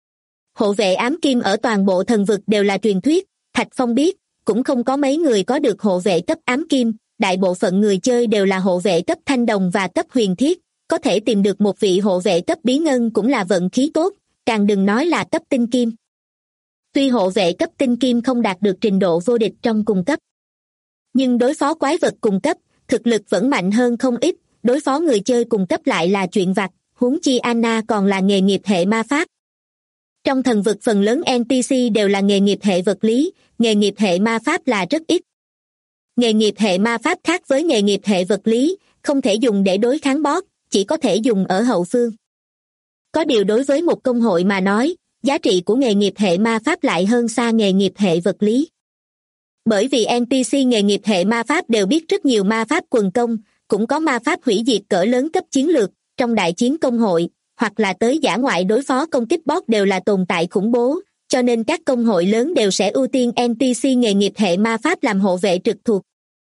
Hộ vệ ám kim ở toàn bộ thần vực đều là truyền thuyết, Thạch Phong biết, cũng không có mấy người có được hộ vệ cấp ám kim, đại bộ phận người chơi đều là hộ vệ cấp thanh đồng và cấp huyền thiết, có thể tìm được một vị hộ vệ cấp bí ngân cũng là vận khí tốt, càng đừng nói là cấp tinh kim. Tuy hộ vệ cấp tinh kim không đạt được trình độ vô địch trong cùng cấp, nhưng đối phó quái vật cùng cấp, thực lực vẫn mạnh hơn không ít, đối phó người chơi cùng cấp lại là chuyện vặt, huống chi Anna còn là nghề nghiệp hệ ma pháp. Trong thần vực phần lớn NPC đều là nghề nghiệp hệ vật lý, nghề nghiệp hệ ma pháp là rất ít. Nghề nghiệp hệ ma pháp khác với nghề nghiệp hệ vật lý, không thể dùng để đối kháng boss, chỉ có thể dùng ở hậu phương. Có điều đối với một công hội mà nói, giá trị của nghề nghiệp hệ ma pháp lại hơn xa nghề nghiệp hệ vật lý. Bởi vì NPC nghề nghiệp hệ ma pháp đều biết rất nhiều ma pháp quần công, cũng có ma pháp hủy diệt cỡ lớn cấp chiến lược, trong đại chiến công hội, hoặc là tới dã ngoại đối phó công kích boss đều là tồn tại khủng bố, cho nên các công hội lớn đều sẽ ưu tiên NPC nghề nghiệp hệ ma pháp làm hộ vệ trực thuộc.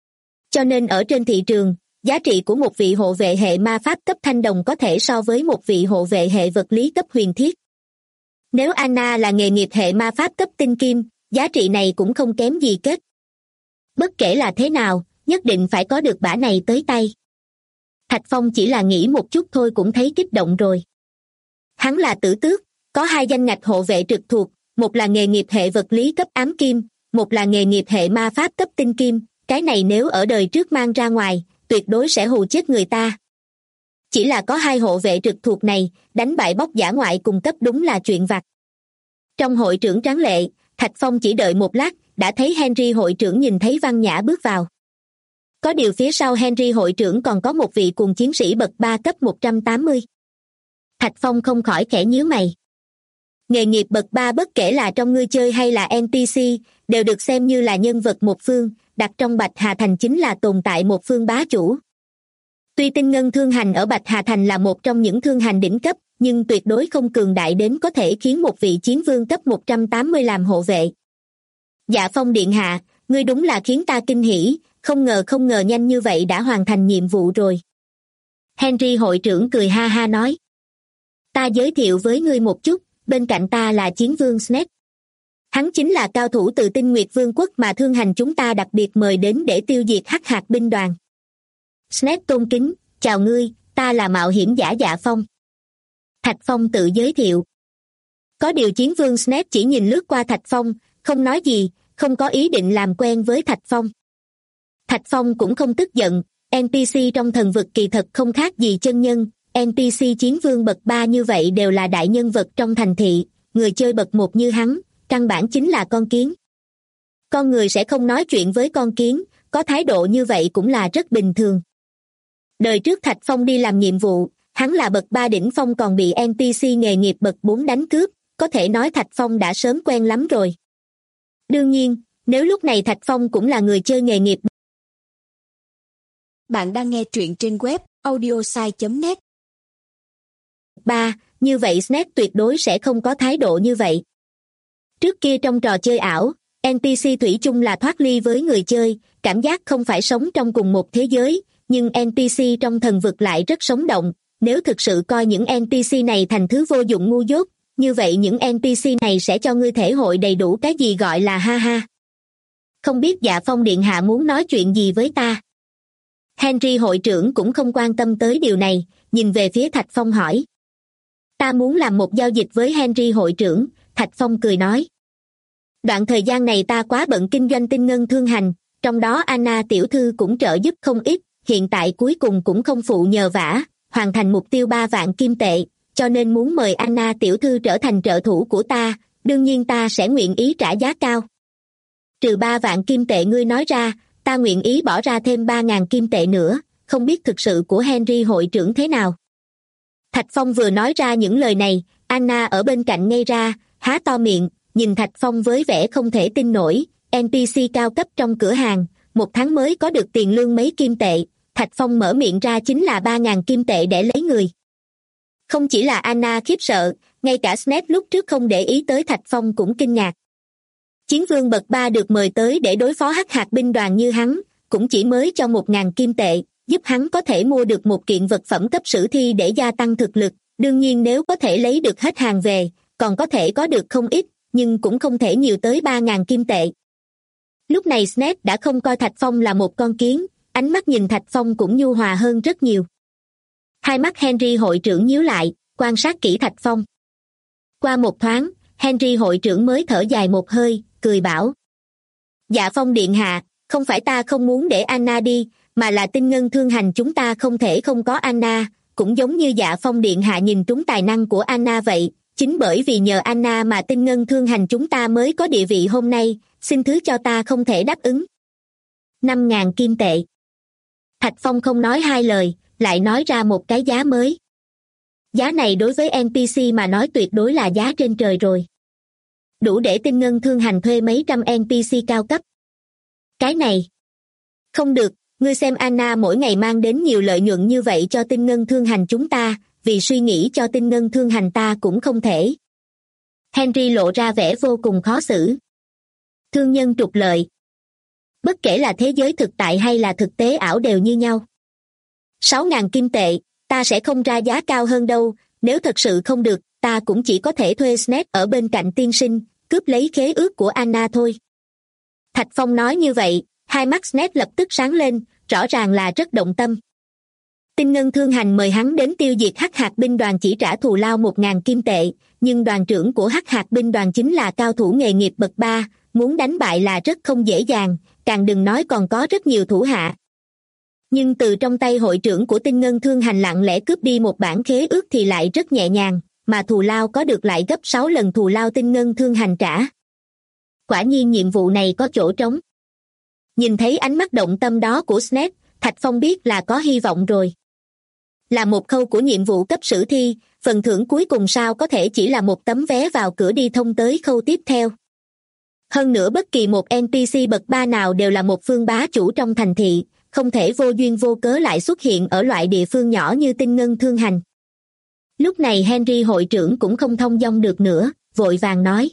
Cho nên ở trên thị trường, giá trị của một vị hộ vệ hệ ma pháp cấp thanh đồng có thể so với một vị hộ vệ hệ vật lý cấp huyền thiết. Nếu Anna là nghề nghiệp hệ ma pháp cấp tinh kim, giá trị này cũng không kém gì Kết. Bất kể là thế nào, nhất định phải có được bả này tới tay. Thạch Phong chỉ là nghĩ một chút thôi cũng thấy kích động rồi. Hắn là Tử Tước, có 2 danh ngạch hộ vệ trực thuộc, một là nghề nghiệp hệ vật lý cấp ám kim, một là nghề nghiệp hệ ma pháp cấp tinh kim, cái này nếu ở đời trước mang ra ngoài, tuyệt đối sẽ hù chết người ta. Chỉ là có 2 hộ vệ trực thuộc này, đánh bại bóc dã ngoại cùng cấp đúng là chuyện vặt. Trong hội trưởng tráng lệ, Thạch Phong chỉ đợi một lát, đã thấy Henry hội trưởng nhìn thấy Văn Nhã bước vào. Có điều phía sau Henry hội trưởng còn có một vị cùng chiến sĩ bậc 3 cấp 180. Thạch Phong không khỏi khẽ nhíu mày. Nghề nghiệp bậc 3 bất kể là trong người chơi hay là NPC, đều được xem như là nhân vật một phương, đặt trong Bạch Hà Thành chính là tồn tại một phương bá chủ. Tuy tinh ngân thương hành ở Bạch Hà Thành là một trong những thương hành đỉnh cấp, nhưng tuyệt đối không cường đại đến có thể khiến một vị chiến vương cấp 180 làm hộ vệ. Dạ Phong điện hạ, ngươi đúng là khiến ta kinh hỉ, không ngờ nhanh như vậy đã hoàn thành nhiệm vụ rồi. Henry hội trưởng cười ha ha nói. Ta giới thiệu với ngươi một chút, bên cạnh ta là chiến vương Snake. Hắn chính là cao thủ từ Tinh Nguyệt Vương quốc mà thương hành chúng ta đặc biệt mời đến để tiêu diệt hắc hạt binh đoàn. Snake tôn kính, chào ngươi, ta là mạo hiểm giả Dạ Phong. Thạch Phong tự giới thiệu. Có điều chiến vương Snake chỉ nhìn lướt qua Thạch Phong, không nói gì, không có ý định làm quen với Thạch Phong. Thạch Phong cũng không tức giận, NPC trong thần vực kỳ thật không khác gì chân nhân, NPC chiến vương bậc 3 như vậy đều là đại nhân vật trong thành thị, người chơi bậc 1 như hắn, căn bản chính là con kiến. Con người sẽ không nói chuyện với con kiến, có thái độ như vậy cũng là rất bình thường. Đời trước Thạch Phong đi làm nhiệm vụ, hắn là bậc 3 đỉnh phong còn bị NPC nghề nghiệp bậc 4 đánh cướp, có thể nói Thạch Phong đã sớm quen lắm rồi. Đương nhiên, nếu lúc này Thạch Phong cũng là người chơi nghề nghiệp. Bạn đang nghe truyện trên web audiosai.net. 3, như vậy Snake tuyệt đối sẽ không có thái độ như vậy. Trước kia trong trò chơi ảo, NPC thủy chung là thoát ly với người chơi, cảm giác không phải sống trong cùng một thế giới, nhưng NPC trong thần vực lại rất sống động, nếu thực sự coi những NPC này thành thứ vô dụng ngu dốt, như vậy những NPC này sẽ cho ngươi thể hội đầy đủ cái gì gọi là ha ha. Không biết Dạ Phong điện hạ muốn nói chuyện gì với ta? Henry hội trưởng cũng không quan tâm tới điều này, nhìn về phía Thạch Phong hỏi. Ta muốn làm một giao dịch với Henry hội trưởng, Thạch Phong cười nói. Đoạn thời gian này ta quá bận kinh doanh tinh ngân thương hành, trong đó Anna tiểu thư cũng trợ giúp không ít, hiện tại cuối cùng cũng không phụ nhờ vả, hoàn thành mục tiêu 3 vạn kim tệ, cho nên muốn mời Anna tiểu thư trở thành trợ thủ của ta, đương nhiên ta sẽ nguyện ý trả giá cao. Trừ 3 vạn kim tệ ngươi nói ra, ta nguyện ý bỏ ra thêm 3.000 kim tệ nữa, không biết thực sự của Henry hội trưởng thế nào. Thạch Phong vừa nói ra những lời này, Anna ở bên cạnh ngây ra, há to miệng, nhìn Thạch Phong với vẻ không thể tin nổi, NPC cao cấp trong cửa hàng, 1 tháng mới có được tiền lương mấy kim tệ, Thạch Phong mở miệng ra chính là 3.000 kim tệ để lấy người. Không chỉ là Anna khiếp sợ, ngay cả Snake lúc trước không để ý tới Thạch Phong cũng kinh ngạc. Chiến vương bậc 3 được mời tới để đối phó hắc hạt binh đoàn như hắn, cũng chỉ mới cho 1.000 kim tệ, giúp hắn có thể mua được một kiện vật phẩm cấp sử thi để gia tăng thực lực, đương nhiên nếu có thể lấy được hết hàng về, còn có thể có được không ít, nhưng cũng không thể nhiều tới 3.000 kim tệ. Lúc này Snake đã không coi Thạch Phong là một con kiến, ánh mắt nhìn Thạch Phong cũng nhu hòa hơn rất nhiều. Hai mắt Henry hội trưởng nhíu lại, quan sát kỹ Thạch Phong. Qua một thoáng, Henry hội trưởng mới thở dài một hơi, cười bảo. Dạ Phong điện hạ, không phải ta không muốn để Anna đi, mà là tinh ngân thương hành chúng ta không thể không có Anna, cũng giống như Dạ Phong điện hạ nhìn trúng tài năng của Anna vậy, chính bởi vì nhờ Anna mà tinh ngân thương hành chúng ta mới có địa vị hôm nay, xin thứ cho ta không thể đáp ứng. 5.000 kim tệ. Thạch Phong không nói hai lời, lại nói ra một cái giá mới. Giá này đối với NPC mà nói tuyệt đối là giá trên trời rồi. Đủ để tinh ngân thương hành thuê mấy trăm NPC cao cấp. Cái này. Không được, ngươi xem Anna mỗi ngày mang đến nhiều lợi nhuận như vậy cho tinh ngân thương hành chúng ta, vì suy nghĩ cho tinh ngân thương hành ta cũng không thể. Henry lộ ra vẻ vô cùng khó xử. Thương nhân trục lợi. Bất kể là thế giới thực tại hay là thực tế ảo đều như nhau. 6.000 kim tệ, ta sẽ không ra giá cao hơn đâu, nếu thật sự không được, ta cũng chỉ có thể thuê Snake ở bên cạnh tiên sinh, cướp lấy khế ước của Anna thôi. Thạch Phong nói như vậy, hai mắt Snake lập tức sáng lên, rõ ràng là rất động tâm. Tinh ngân thương hành mời hắn đến tiêu diệt hắc hạt binh đoàn chỉ trả thù lao 1.000 kim tệ, nhưng đoàn trưởng của hắc hạt binh đoàn chính là cao thủ nghề nghiệp bậc 3, muốn đánh bại là rất không dễ dàng, càng đừng nói còn có rất nhiều thủ hạ. Nhưng từ trong tay hội trưởng của tinh ngân thương hành lặng lẽ cướp đi một bản khế ước thì lại rất nhẹ nhàng, mà thù lao có được lại gấp 6 lần thù lao tinh ngân thương hành trả. Quả nhiên nhiệm vụ này có chỗ trống. Nhìn thấy ánh mắt động tâm đó của Snake, Thạch Phong biết là có hy vọng rồi. Là một khâu của nhiệm vụ cấp sử thi, phần thưởng cuối cùng sao có thể chỉ là một tấm vé vào cửa đi thông tới khâu tiếp theo. Hơn nữa bất kỳ một NPC bậc 3 nào đều là một phương bá chủ trong thành thị, không thể vô duyên vô cớ lại xuất hiện ở loại địa phương nhỏ như tinh ngân thương hành. Lúc này Henry hội trưởng cũng không thông dong được nữa, vội vàng nói.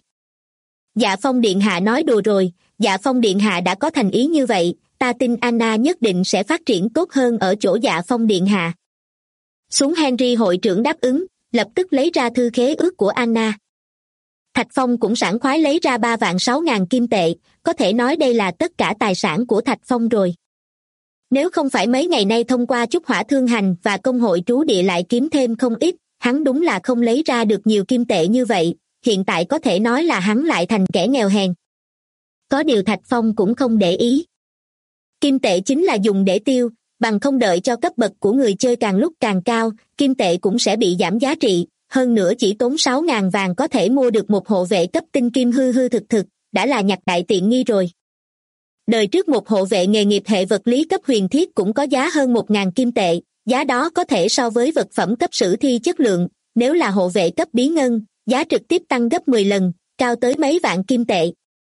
Dạ Phong điện hạ nói đùa rồi, Dạ Phong điện hạ đã có thành ý như vậy, ta tin Anna nhất định sẽ phát triển tốt hơn ở chỗ Dạ Phong điện hạ. Xuống Henry hội trưởng đáp ứng, lập tức lấy ra thư khế ước của Anna. Thạch Phong cũng sảng khoái lấy ra 3.600.000 kim tệ, có thể nói đây là tất cả tài sản của Thạch Phong rồi. Nếu không phải mấy ngày nay thông qua chúc hỏa thương hành và công hội trú địa lại kiếm thêm không ít, hắn đúng là không lấy ra được nhiều kim tệ như vậy, hiện tại có thể nói là hắn lại thành kẻ nghèo hèn. Có điều Thạch Phong cũng không để ý. Kim tệ chính là dùng để tiêu, bằng không đợi cho cấp bậc của người chơi càng lúc càng cao, kim tệ cũng sẽ bị giảm giá trị, hơn nữa chỉ tốn 6.000 vàng có thể mua được một hộ vệ cấp tinh kim hư hư thực thực, đã là nhặt đại tiện nghi rồi. Đời trước một hộ vệ nghề nghiệp hệ vật lý cấp huyền thiết cũng có giá hơn 1.000 kim tệ, giá đó có thể so với vật phẩm cấp sử thi chất lượng, nếu là hộ vệ cấp bí ngân, giá trực tiếp tăng gấp 10 lần, cao tới mấy vạn kim tệ.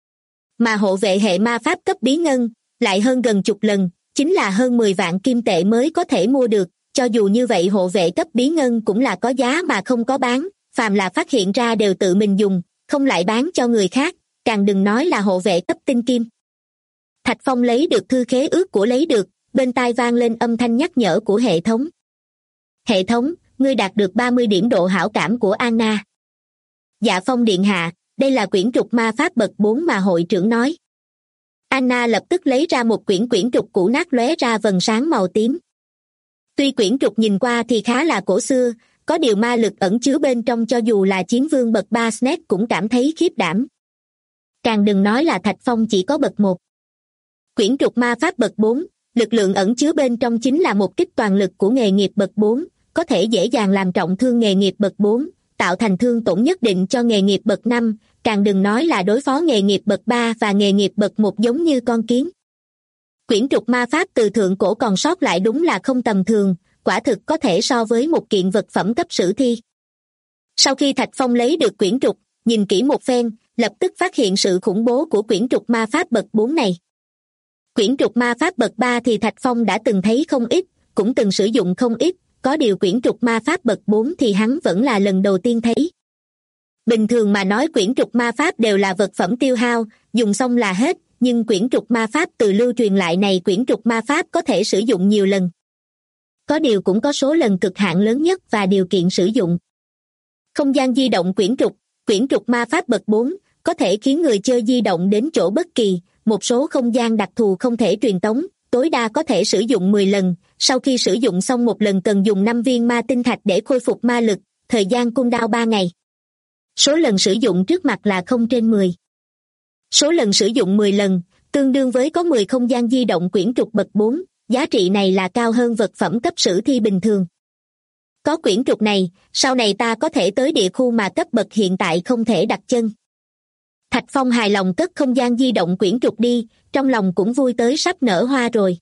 Mà hộ vệ hệ ma pháp cấp bí ngân, lại hơn gần chục lần, chính là hơn 10 vạn kim tệ mới có thể mua được, cho dù như vậy hộ vệ cấp bí ngân cũng là có giá mà không có bán, phàm là phát hiện ra đều tự mình dùng, không lại bán cho người khác, càng đừng nói là hộ vệ cấp tinh kim. Thạch Phong lấy được thư khế ước của lấy được, bên tai vang lên âm thanh nhắc nhở của hệ thống. Hệ thống, ngươi đạt được 30 điểm độ hảo cảm của Anna. Dạ Phong điện hạ, đây là quyển trục ma pháp bậc 4 mà hội trưởng nói. Anna lập tức lấy ra một quyển trục cũ nát lóe ra vầng sáng màu tím. Tuy quyển trục nhìn qua thì khá là cổ xưa, có điều ma lực ẩn chứa bên trong cho dù là chiến vương bậc 3 Snake cũng cảm thấy khiếp đảm. Càng đừng nói là Thạch Phong chỉ có bậc 1. Quyển trục ma pháp bậc 4, lực lượng ẩn chứa bên trong chính là một kích toàn lực của nghề nghiệp bậc 4, có thể dễ dàng làm trọng thương nghề nghiệp bậc 4, tạo thành thương tổn nhất định cho nghề nghiệp bậc 5, càng đừng nói là đối phó nghề nghiệp bậc 3 và nghề nghiệp bậc 1 giống như con kiến. Quyển trục ma pháp từ thượng cổ còn sót lại đúng là không tầm thường, quả thực có thể so với một kiện vật phẩm cấp sử thi. Sau khi Thạch Phong lấy được quyển trục, nhìn kỹ một phen, lập tức phát hiện sự khủng bố của quyển trục ma pháp bậc 4 này. Quyển trục ma pháp bậc 3 thì Thạch Phong đã từng thấy không ít, cũng từng sử dụng không ít, có điều quyển trục ma pháp bậc 4 thì hắn vẫn là lần đầu tiên thấy. Bình thường mà nói quyển trục ma pháp đều là vật phẩm tiêu hao, dùng xong là hết, nhưng quyển trục ma pháp từ lưu truyền lại này quyển trục ma pháp có thể sử dụng nhiều lần. Có điều cũng có số lần cực hạn lớn nhất và điều kiện sử dụng. Không gian di động quyển trục ma pháp bậc 4, có thể khiến người chơi di động đến chỗ bất kỳ, một số không gian đặc thù không thể truyền tống, tối đa có thể sử dụng 10 lần, sau khi sử dụng xong một lần cần dùng 5 viên ma tinh thạch để khôi phục ma lực, thời gian cooldown 3 ngày. Số lần sử dụng trước mặt là 0/10. Số lần sử dụng 10 lần, tương đương với có 10 không gian di động quyển trục bậc 4, giá trị này là cao hơn vật phẩm cấp sử thi bình thường. Có quyển trục này, sau này ta có thể tới địa khu mà cấp bậc hiện tại không thể đặt chân. Thạch Phong hài lòng cất không gian di động quyển trục đi, trong lòng cũng vui tới sắp nở hoa rồi.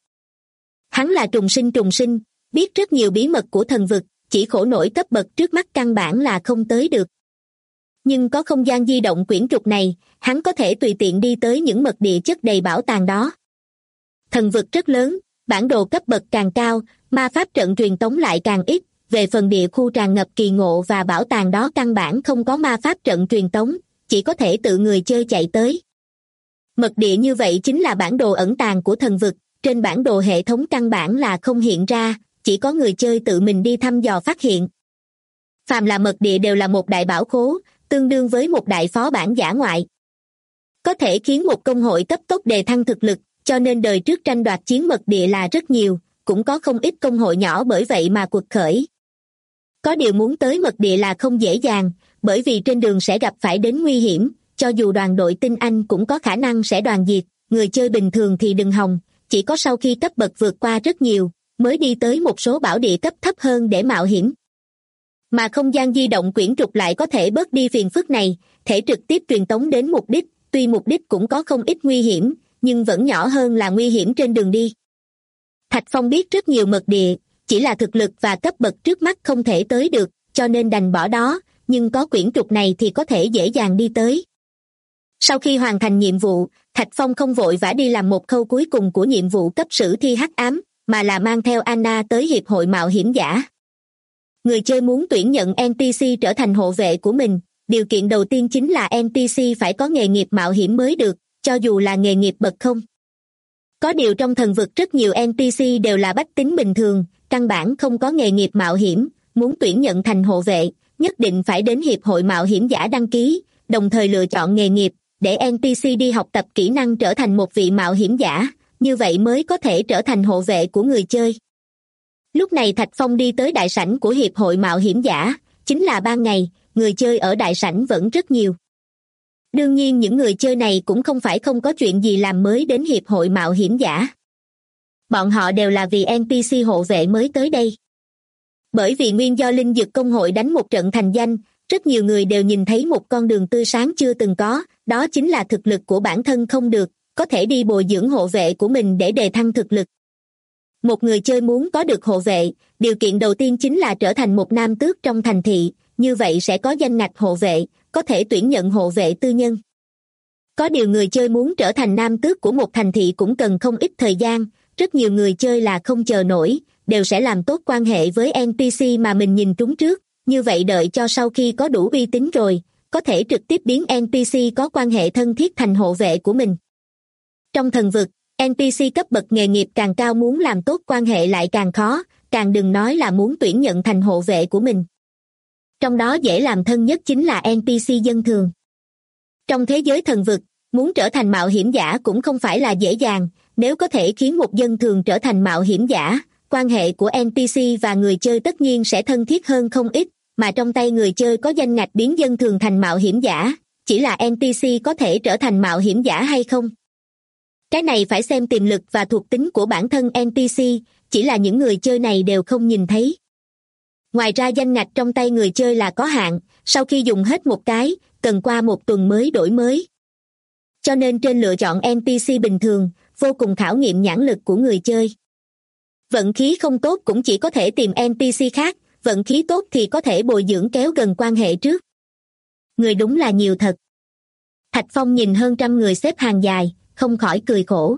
Hắn là trùng sinh, biết rất nhiều bí mật của thần vực, chỉ khổ nổi cấp bậc trước mắt căn bản là không tới được. Nhưng có không gian di động quyển trục này, hắn có thể tùy tiện đi tới những mật địa chất đầy bảo tàng đó. Thần vực rất lớn, bản đồ cấp bậc càng cao, ma pháp trận truyền tống lại càng ít, về phần địa khu tràn ngập kỳ ngộ và bảo tàng đó căn bản không có ma pháp trận truyền tống, chỉ có thể tự người chơi chạy tới. Mật địa như vậy chính là bản đồ ẩn tàng của thần vực, trên bản đồ hệ thống căn bản là không hiện ra, chỉ có người chơi tự mình đi thăm dò phát hiện. Phàm là mật địa đều là một đại bảo khố, tương đương với một đại phó bản dã ngoại. Có thể khiến một công hội cấp tốc đề thăng thực lực, cho nên đời trước tranh đoạt chiến mật địa là rất nhiều, cũng có không ít công hội nhỏ bởi vậy mà quật khởi. Có điều muốn tới mật địa là không dễ dàng, bởi vì trên đường sẽ gặp phải đến nguy hiểm, cho dù đoàn đội tinh anh cũng có khả năng sẽ đoàn diệt, người chơi bình thường thì đừng hòng, chỉ có sau khi cấp bậc vượt qua rất nhiều, mới đi tới một số bảo địa cấp thấp hơn để mạo hiểm. Mà không gian di động quyển trục lại có thể bớt đi phiền phức này, thể trực tiếp truyền tống đến mục đích, tuy mục đích cũng có không ít nguy hiểm, nhưng vẫn nhỏ hơn là nguy hiểm trên đường đi. Thạch Phong biết rất nhiều mật địa, chỉ là thực lực và cấp bậc trước mắt không thể tới được, cho nên đành bỏ đó, nhưng có quyển trục này thì có thể dễ dàng đi tới. Sau khi hoàn thành nhiệm vụ, Thạch Phong không vội vã đi làm một khâu cuối cùng của nhiệm vụ cấp sử thi hắc ám, mà là mang theo Anna tới hiệp hội mạo hiểm giả. Người chơi muốn tuyển nhận NPC trở thành hộ vệ của mình, điều kiện đầu tiên chính là NPC phải có nghề nghiệp mạo hiểm mới được, cho dù là nghề nghiệp bậc không. Có điều trong thần vực rất nhiều NPC đều là bách tính bình thường, căn bản không có nghề nghiệp mạo hiểm, muốn tuyển nhận thành hộ vệ, nhất định phải đến hiệp hội mạo hiểm giả đăng ký, đồng thời lựa chọn nghề nghiệp, để NPC đi học tập kỹ năng trở thành một vị mạo hiểm giả, như vậy mới có thể trở thành hộ vệ của người chơi. Lúc này Thạch Phong đi tới đại sảnh của hiệp hội mạo hiểm giả, chính là ban ngày, người chơi ở đại sảnh vẫn rất nhiều. Đương nhiên những người chơi này cũng không phải không có chuyện gì làm mới đến hiệp hội mạo hiểm giả. Bọn họ đều là vì NPC hộ vệ mới tới đây. Bởi vì nguyên do linh dược công hội đánh một trận thành danh, rất nhiều người đều nhìn thấy một con đường tươi sáng chưa từng có, đó chính là thực lực của bản thân không được, có thể đi bồi dưỡng hộ vệ của mình để đề thăng thực lực. Một người chơi muốn có được hộ vệ, điều kiện đầu tiên chính là trở thành một nam tước trong thành thị, như vậy sẽ có danh ngạch hộ vệ, có thể tuyển nhận hộ vệ tư nhân. Có điều người chơi muốn trở thành nam tước của một thành thị cũng cần không ít thời gian, rất nhiều người chơi là không chờ nổi, đều sẽ làm tốt quan hệ với NPC mà mình nhìn trúng trước, như vậy đợi cho sau khi có đủ uy tín rồi, có thể trực tiếp biến NPC có quan hệ thân thiết thành hộ vệ của mình. Trong thần vực, NPC cấp bậc nghề nghiệp càng cao muốn làm tốt quan hệ lại càng khó, càng đừng nói là muốn tuyển nhận thành hộ vệ của mình. Trong đó dễ làm thân nhất chính là NPC dân thường. Trong thế giới thần vực, muốn trở thành mạo hiểm giả cũng không phải là dễ dàng, nếu có thể khiến một dân thường trở thành mạo hiểm giả, quan hệ của NPC và người chơi tất nhiên sẽ thân thiết hơn không ít, mà trong tay người chơi có danh ngạch biến dân thường thành mạo hiểm giả, chỉ là NPC có thể trở thành mạo hiểm giả hay không. Cái này phải xem tiềm lực và thuộc tính của bản thân NPC, chỉ là những người chơi này đều không nhìn thấy. Ngoài ra danh ngạch trong tay người chơi là có hạn, sau khi dùng hết một cái, cần qua một tuần mới đổi mới. Cho nên trên lựa chọn NPC bình thường, vô cùng khảo nghiệm nhãn lực của người chơi. Vận khí không tốt cũng chỉ có thể tìm NPC khác, vận khí tốt thì có thể bồi dưỡng kéo gần quan hệ trước. Người đúng là nhiều thật. Thạch Phong nhìn hơn 100 người xếp hàng dài, không khỏi cười khổ.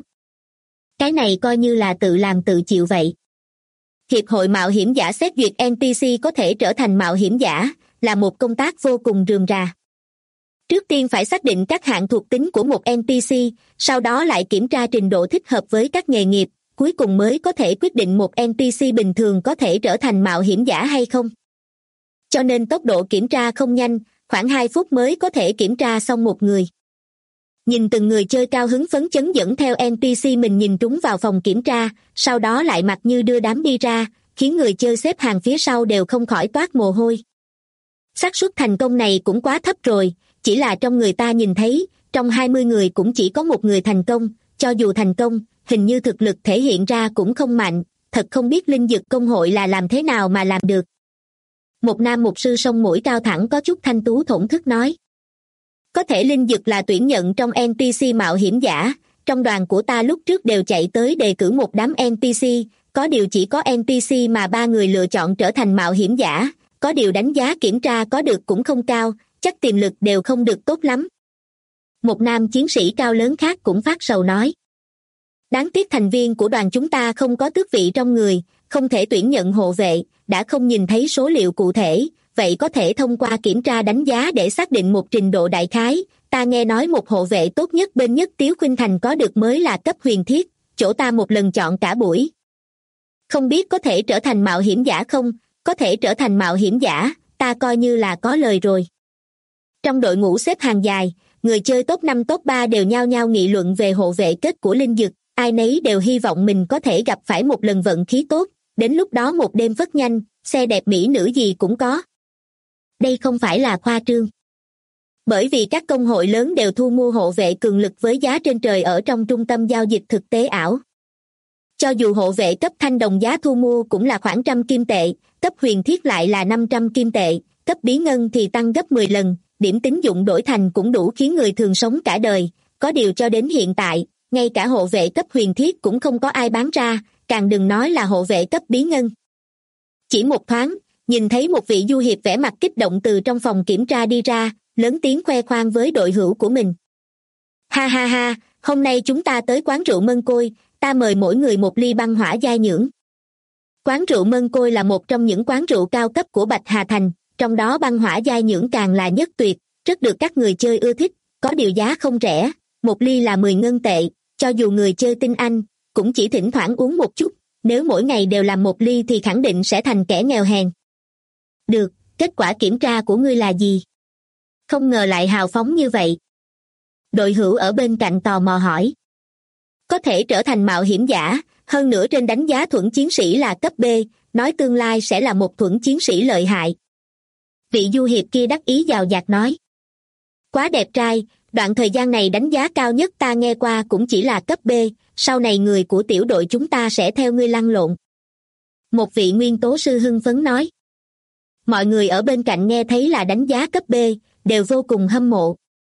Cái này coi như là tự làm tự chịu vậy. Hiệp hội mạo hiểm giả xét duyệt NPC có thể trở thành mạo hiểm giả, là một công tác vô cùng rườm rà. Trước tiên phải xác định các hạng thuộc tính của một NPC, sau đó lại kiểm tra trình độ thích hợp với các nghề nghiệp, cuối cùng mới có thể quyết định một NPC bình thường có thể trở thành mạo hiểm giả hay không. Cho nên tốc độ kiểm tra không nhanh, khoảng 2 phút mới có thể kiểm tra xong một người. Nhìn từng người chơi cao hứng phấn chấn dẫn theo NPC mình nhìn trúng vào phòng kiểm tra, sau đó lại mặc như đưa đám đi ra, khiến người chơi xếp hàng phía sau đều không khỏi toát mồ hôi. Xác suất thành công này cũng quá thấp rồi, chỉ là trong người ta nhìn thấy, trong 20 người cũng chỉ có một người thành công, cho dù thành công, hình như thực lực thể hiện ra cũng không mạnh, thật không biết linh dực công hội là làm thế nào mà làm được. Một nam mục sư sông mũi cao thẳng có chút thanh tú thổn thức nói. Có thể linh dực là tuyển nhận trong NPC mạo hiểm giả, trong đoàn của ta lúc trước đều chạy tới đề cử một đám NPC, có điều chỉ có NPC mà 3 người lựa chọn trở thành mạo hiểm giả, có điều đánh giá kiểm tra có được cũng không cao, chắc tiềm lực đều không được tốt lắm. Một nam chiến sĩ cao lớn khác cũng phát sầu nói. Đáng tiếc thành viên của đoàn chúng ta không có tước vị trong người, không thể tuyển nhận hộ vệ, đã không nhìn thấy số liệu cụ thể, vậy có thể thông qua kiểm tra đánh giá để xác định một trình độ đại khái. Ta nghe nói một hộ vệ tốt nhất bên Nhất Tiếu Khuynh Thành có được mới là cấp huyền thiết, chỗ ta một lần chọn cả buổi. Không biết có thể trở thành mạo hiểm giả không? Có thể trở thành mạo hiểm giả, ta coi như là có lời rồi. Trong đội ngũ xếp hàng dài, người chơi top 5 top 3 đều nhao nhao nghị luận về hộ vệ kết của linh dực, ai nấy đều hy vọng mình có thể gặp phải một lần vận khí tốt, đến lúc đó một đêm phất nhanh, xe đẹp mỹ nữ gì cũng có. Đây không phải là khoa trương. Bởi vì các công hội lớn đều thu mua hộ vệ cường lực với giá trên trời ở trong trung tâm giao dịch thực tế ảo. Cho dù hộ vệ cấp thanh đồng giá thu mua cũng là khoảng 100 kim tệ, cấp huyền thiết lại là 500 kim tệ, cấp bí ngân thì tăng gấp 10 lần, điểm tín dụng đổi thành cũng đủ khiến người thường sống cả đời, có điều cho đến hiện tại, ngay cả hộ vệ cấp huyền thiết cũng không có ai bán ra, càng đừng nói là hộ vệ cấp bí ngân. Chỉ một thoáng, nhìn thấy một vị du hiệp vẻ mặt kích động từ trong phòng kiểm tra đi ra, lớn tiếng khoe khoang với đội hữu của mình. Ha ha ha, hôm nay chúng ta tới quán rượu Mân Côi, ta mời mỗi người một ly băng hỏa giai nhưỡng. Quán rượu Mân Côi là một trong những quán rượu cao cấp của Bạch Hà Thành, trong đó băng hỏa giai nhưỡng càng là nhất tuyệt, rất được các người chơi ưa thích, có điều giá không rẻ, một ly là 10 ngân tệ, cho dù người chơi tinh anh, cũng chỉ thỉnh thoảng uống một chút, nếu mỗi ngày đều làm một ly thì khẳng định sẽ thành kẻ nghèo hèn. Được, kết quả kiểm tra của ngươi là gì? Không ngờ lại hào phóng như vậy. Đội hữu ở bên cạnh tò mò hỏi. Có thể trở thành mạo hiểm giả, hơn nữa trên đánh giá thuẫn chiến sĩ là cấp B, nói tương lai sẽ là một thuẫn chiến sĩ lợi hại. Vị du hiệp kia đắc ý dào dạt nói. Quá đẹp trai, đoạn thời gian này đánh giá cao nhất ta nghe qua cũng chỉ là cấp B, sau này người của tiểu đội chúng ta sẽ theo ngươi lăn lộn. Một vị nguyên tố sư hưng phấn nói. Mọi người ở bên cạnh nghe thấy là đánh giá cấp B, đều vô cùng hâm mộ.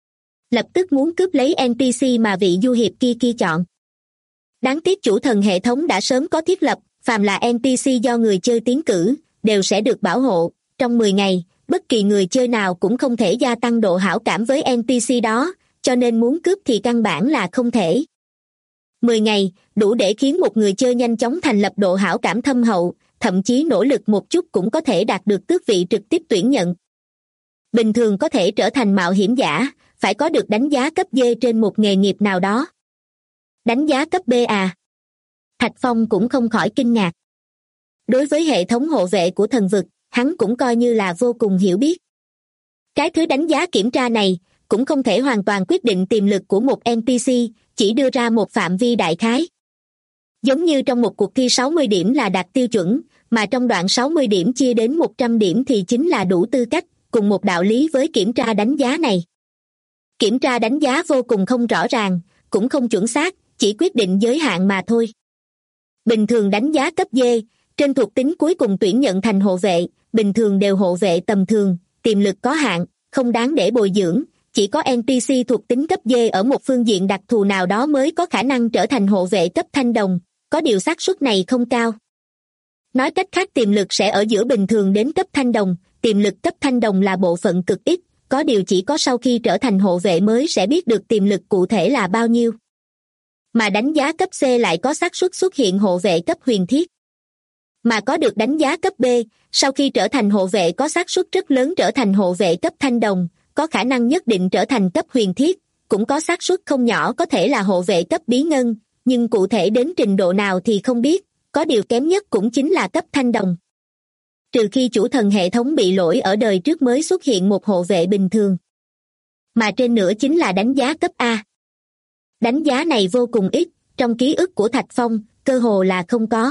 Lập tức muốn cướp lấy NPC mà vị du hiệp kia chọn. Đáng tiếc chủ thần hệ thống đã sớm có thiết lập, phàm là NPC do người chơi tiến cử, đều sẽ được bảo hộ. Trong 10 ngày, bất kỳ người chơi nào cũng không thể gia tăng độ hảo cảm với NPC đó, cho nên muốn cướp thì căn bản là không thể. 10 ngày, đủ để khiến một người chơi nhanh chóng thành lập độ hảo cảm thâm hậu, thậm chí nỗ lực một chút cũng có thể đạt được tước vị trực tiếp tuyển nhận. Bình thường có thể trở thành mạo hiểm giả, phải có được đánh giá cấp D trên một nghề nghiệp nào đó. Đánh giá cấp B à? Thạch Phong cũng không khỏi kinh ngạc. Đối với hệ thống hộ vệ của thần vực, hắn cũng coi như là vô cùng hiểu biết. Cái thứ đánh giá kiểm tra này cũng không thể hoàn toàn quyết định tiềm lực của một NPC, chỉ đưa ra một phạm vi đại khái. Giống như trong một cuộc thi 60 điểm là đạt tiêu chuẩn, mà trong đoạn 60 điểm chia đến 100 điểm thì chính là đủ tư cách, cùng một đạo lý với kiểm tra đánh giá này. Kiểm tra đánh giá vô cùng không rõ ràng, cũng không chuẩn xác, chỉ quyết định giới hạn mà thôi. Bình thường đánh giá cấp D, trên thuộc tính cuối cùng tuyển nhận thành hộ vệ, bình thường đều hộ vệ tầm thường, tiềm lực có hạn, không đáng để bồi dưỡng, chỉ có NPC thuộc tính cấp D ở một phương diện đặc thù nào đó mới có khả năng trở thành hộ vệ cấp thanh đồng, có điều xác suất này không cao. Nói cách khác tiềm lực sẽ ở giữa bình thường đến cấp thanh đồng, tiềm lực cấp thanh đồng là bộ phận cực ít, có điều chỉ có sau khi trở thành hộ vệ mới sẽ biết được tiềm lực cụ thể là bao nhiêu. Mà đánh giá cấp C lại có xác suất xuất hiện hộ vệ cấp huyền thiết. Mà có được đánh giá cấp B, sau khi trở thành hộ vệ có xác suất rất lớn trở thành hộ vệ cấp thanh đồng, có khả năng nhất định trở thành cấp huyền thiết, cũng có xác suất không nhỏ có thể là hộ vệ cấp bí ngân, nhưng cụ thể đến trình độ nào thì không biết, có điều kém nhất cũng chính là cấp thanh đồng. Trừ khi chủ thần hệ thống bị lỗi ở đời trước mới xuất hiện một hộ vệ bình thường. Mà trên nữa chính là đánh giá cấp A. Đánh giá này vô cùng ít, trong ký ức của Thạch Phong, cơ hồ là không có.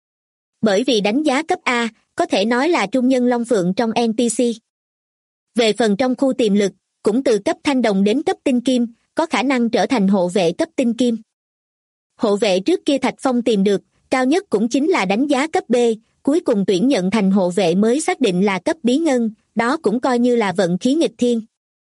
Bởi vì đánh giá cấp A, có thể nói là trung nhân long phượng trong NPC. Về phần trong khu tiềm lực, cũng từ cấp thanh đồng đến cấp tinh kim, có khả năng trở thành hộ vệ cấp tinh kim. Hộ vệ trước kia Thạch Phong tìm được, cao nhất cũng chính là đánh giá cấp B, cuối cùng tuyển nhận thành hộ vệ mới xác định là cấp bí ngân, đó cũng coi như là vận khí nghịch thiên.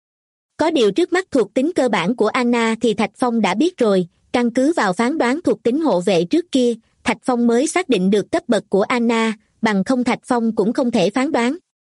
Có điều trước mắt thuộc tính cơ bản của Anna thì Thạch Phong đã biết rồi, căn cứ vào phán đoán thuộc tính hộ vệ trước kia, Thạch Phong mới xác định được cấp bậc của Anna, bằng không Thạch Phong cũng không thể phán đoán.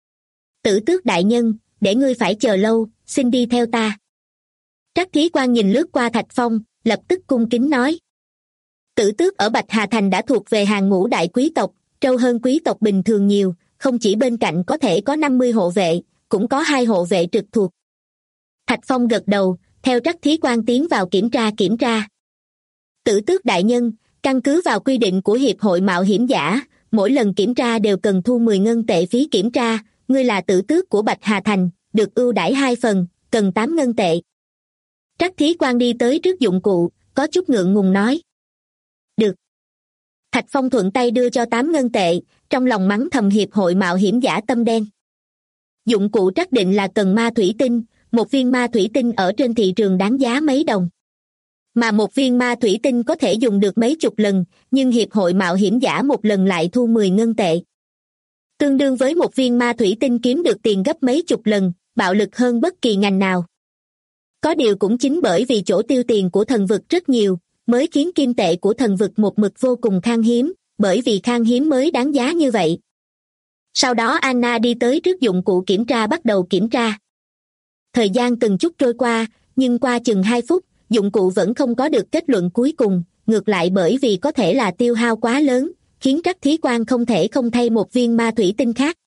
Tử Tước đại nhân, để ngươi phải chờ lâu, xin đi theo ta. Trắc Thí Quan nhìn lướt qua Thạch Phong, lập tức cung kính nói. Tử Tước ở Bạch Hà Thành đã thuộc về hàng ngũ đại quý tộc, trâu hơn quý tộc bình thường nhiều, không chỉ bên cạnh có thể có 50 hộ vệ, cũng có 2 hộ vệ trực thuộc. Thạch Phong gật đầu, theo Trắc Thí Quan tiến vào kiểm tra. Tử Tước đại nhân, căn cứ vào quy định của Hiệp hội Mạo hiểm giả, mỗi lần kiểm tra đều cần thu 10 ngân tệ phí kiểm tra, ngươi là tử tước của Bạch Hà Thành, được ưu đãi 2 phần, cần 8 ngân tệ. Trắc Thí Quan đi tới trước dụng cụ, có chút ngượng ngùng nói. Được. Thạch Phong thuận tay đưa cho 8 ngân tệ, trong lòng mắng thầm Hiệp hội Mạo hiểm giả tâm đen. Dụng cụ trắc định là cần ma thủy tinh, một viên ma thủy tinh ở trên thị trường đáng giá mấy đồng. Mà một viên ma thủy tinh có thể dùng được mấy chục lần, nhưng Hiệp hội Mạo hiểm giả một lần lại thu 10 ngân tệ. Tương đương với một viên ma thủy tinh kiếm được tiền gấp mấy chục lần, bạo lực hơn bất kỳ ngành nào. Có điều cũng chính bởi vì chỗ tiêu tiền của thần vực rất nhiều, mới khiến kim tệ của thần vực một mực vô cùng khan hiếm, bởi vì khan hiếm mới đáng giá như vậy. Sau đó Anna đi tới trước dụng cụ kiểm tra bắt đầu kiểm tra. Thời gian từng chút trôi qua, nhưng qua chừng 2 phút, dụng cụ vẫn không có được kết luận cuối cùng, ngược lại bởi vì có thể là tiêu hao quá lớn, khiến Trắc Thí Quan không thể không thay một viên ma thủy tinh khác.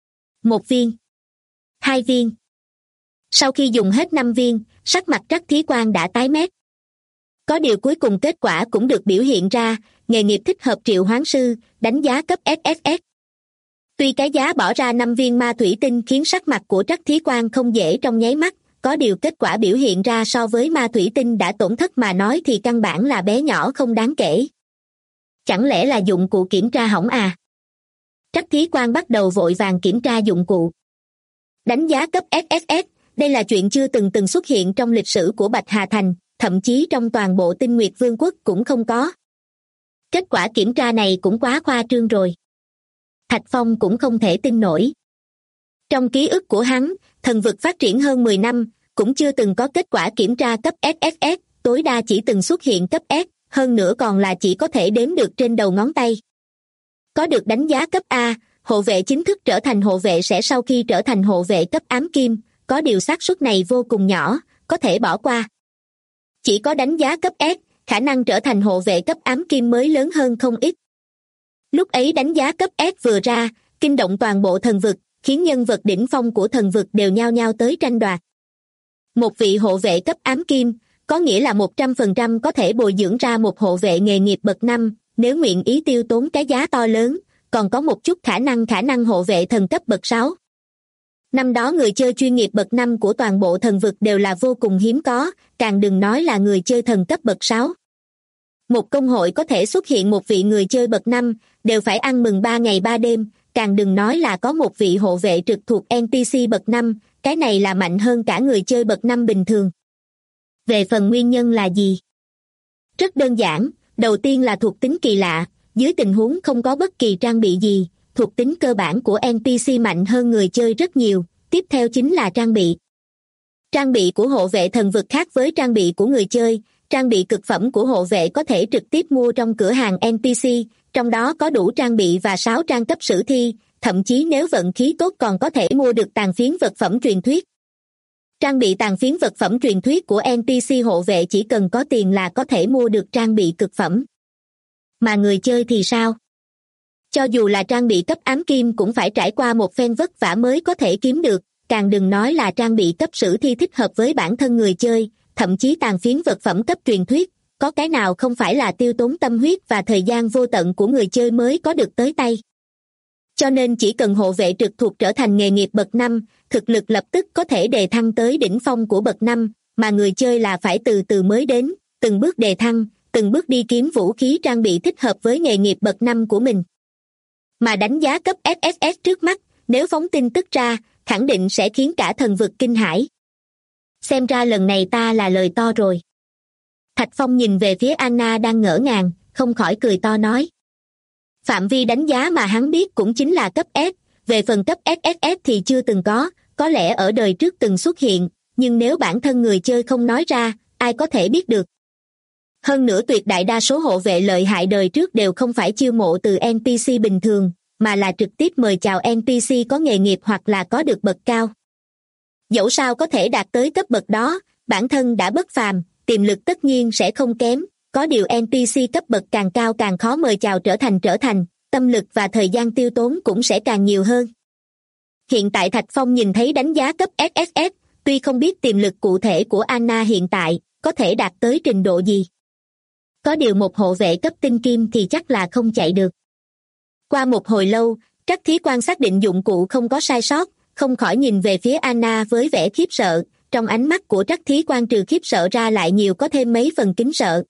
1 viên. 2 viên. Sau khi dùng hết 5 viên, sắc mặt Trắc Thí Quan đã tái mét. Có điều cuối cùng kết quả cũng được biểu hiện ra, nghề nghiệp thích hợp triệu hoán sư, đánh giá cấp SSS. Tuy cái giá bỏ ra 5 viên ma thủy tinh khiến sắc mặt của Trắc Thí Quan không dễ trong nháy mắt, có điều kết quả biểu hiện ra so với ma thủy tinh đã tổn thất mà nói thì căn bản là bé nhỏ không đáng kể. Chẳng lẽ là dụng cụ kiểm tra hỏng à? Trắc Thí Quan bắt đầu vội vàng kiểm tra dụng cụ. Đánh giá cấp SSS, đây là chuyện chưa từng xuất hiện trong lịch sử của Bạch Hà Thành, thậm chí trong toàn bộ Tinh Nguyệt Vương quốc cũng không có. Kết quả kiểm tra này cũng quá khoa trương rồi. Thạch Phong cũng không thể tin nổi. Trong ký ức của hắn, thần vực phát triển hơn 10 năm, cũng chưa từng có kết quả kiểm tra cấp SSS, tối đa chỉ từng xuất hiện cấp S, hơn nữa còn là chỉ có thể đếm được trên đầu ngón tay. Có được đánh giá cấp A, hộ vệ chính thức trở thành hộ vệ sẽ sau khi trở thành hộ vệ cấp ám kim, có điều xác suất này vô cùng nhỏ, có thể bỏ qua. Chỉ có đánh giá cấp S, khả năng trở thành hộ vệ cấp ám kim mới lớn hơn không ít. Lúc ấy đánh giá cấp S vừa ra, kinh động toàn bộ thần vực, khiến nhân vật đỉnh phong của thần vực đều nhao nhao tới tranh đoạt. Một vị hộ vệ cấp ám kim, có nghĩa là 100% có thể bồi dưỡng ra một hộ vệ nghề nghiệp bậc 5, nếu nguyện ý tiêu tốn cái giá to lớn, còn có một chút khả năng hộ vệ thần cấp bậc 6. Năm đó người chơi chuyên nghiệp bậc 5 của toàn bộ thần vực đều là vô cùng hiếm có, càng đừng nói là người chơi thần cấp bậc 6. Một công hội có thể xuất hiện một vị người chơi bậc 5, đều phải ăn mừng 3 ngày 3 đêm, càng đừng nói là có một vị hộ vệ trực thuộc NPC bậc 5, cái này là mạnh hơn cả người chơi bậc 5 bình thường. Về phần nguyên nhân là gì? Rất đơn giản, đầu tiên là thuộc tính kỳ lạ, dưới tình huống không có bất kỳ trang bị gì, thuộc tính cơ bản của NPC mạnh hơn người chơi rất nhiều, tiếp theo chính là trang bị. Trang bị của hộ vệ thần vực khác với trang bị của người chơi, trang bị cực phẩm của hộ vệ có thể trực tiếp mua trong cửa hàng NPC, trong đó có đủ trang bị và 6 trang cấp sử thi, thậm chí nếu vận khí tốt còn có thể mua được tàn phiến vật phẩm truyền thuyết. Trang bị tàn phiến vật phẩm truyền thuyết của NPC hộ vệ chỉ cần có tiền là có thể mua được trang bị cực phẩm. Mà người chơi thì sao? Cho dù là trang bị cấp ám kim cũng phải trải qua một phen vất vả mới có thể kiếm được, càng đừng nói là trang bị cấp sử thi thích hợp với bản thân người chơi, thậm chí tàn phiến vật phẩm cấp truyền thuyết, có cái nào không phải là tiêu tốn tâm huyết và thời gian vô tận của người chơi mới có được tới tay. Cho nên chỉ cần hộ vệ trực thuộc trở thành nghề nghiệp bậc 5, thực lực lập tức có thể đề thăng tới đỉnh phong của bậc 5, mà người chơi là phải từ từ mới đến, từng bước đề thăng, từng bước đi kiếm vũ khí trang bị thích hợp với nghề nghiệp bậc 5 của mình. Mà đánh giá cấp SSS trước mắt, nếu phóng tin tức ra, khẳng định sẽ khiến cả thần vực kinh hãi. Xem ra lần này ta là lời to rồi. Thạch Phong nhìn về phía Anna đang ngỡ ngàng, không khỏi cười to nói. Phạm vi đánh giá mà hắn biết cũng chính là cấp S, về phần cấp SSS thì chưa từng có lẽ ở đời trước từng xuất hiện, nhưng nếu bản thân người chơi không nói ra, ai có thể biết được. Hơn nữa tuyệt đại đa số hộ vệ lợi hại đời trước đều không phải chiêu mộ từ NPC bình thường, mà là trực tiếp mời chào NPC có nghề nghiệp hoặc là có được bậc cao. Dẫu sao có thể đạt tới cấp bậc đó, bản thân đã bất phàm, tiềm lực tất nhiên sẽ không kém, có điều NPC cấp bậc càng cao càng khó mời chào trở thành, tâm lực và thời gian tiêu tốn cũng sẽ càng nhiều hơn. Hiện tại Thạch Phong nhìn thấy đánh giá cấp SSS, tuy không biết tiềm lực cụ thể của Anna hiện tại, có thể đạt tới trình độ gì. Có điều một hộ vệ cấp tinh kim thì chắc là không chạy được. Qua một hồi lâu, Trắc Thí Quan xác định dụng cụ không có sai sót, không khỏi nhìn về phía Anna với vẻ khiếp sợ, trong ánh mắt của Trắc Thí Quan trừ khiếp sợ ra lại nhiều có thêm mấy phần kính sợ.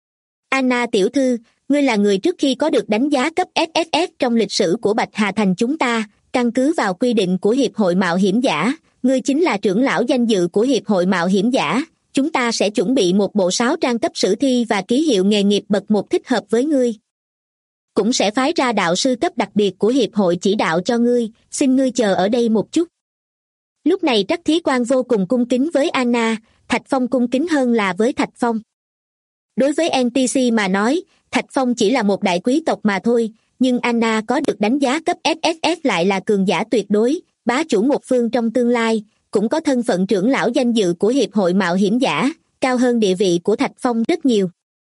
Anna tiểu thư, ngươi là người trước khi có được đánh giá cấp SSS trong lịch sử của Bạch Hà Thành chúng ta, căn cứ vào quy định của Hiệp hội Mạo hiểm giả, ngươi chính là trưởng lão danh dự của Hiệp hội Mạo hiểm giả, chúng ta sẽ chuẩn bị một bộ 6 trang cấp sử thi và ký hiệu nghề nghiệp bậc 1 thích hợp với ngươi. Cũng sẽ phái ra đạo sư cấp đặc biệt của Hiệp hội chỉ đạo cho ngươi, xin ngươi chờ ở đây một chút. Lúc này Trắc Thí Quan vô cùng cung kính với Anna, Thạch Phong cung kính hơn là với Thạch Phong. Đối với NPC mà nói, Thạch Phong chỉ là một đại quý tộc mà thôi, nhưng Anna có được đánh giá cấp SSS lại là cường giả tuyệt đối, bá chủ một phương trong tương lai, cũng có thân phận trưởng lão danh dự của Hiệp hội Mạo hiểm giả, cao hơn địa vị của Thạch Phong rất nhiều.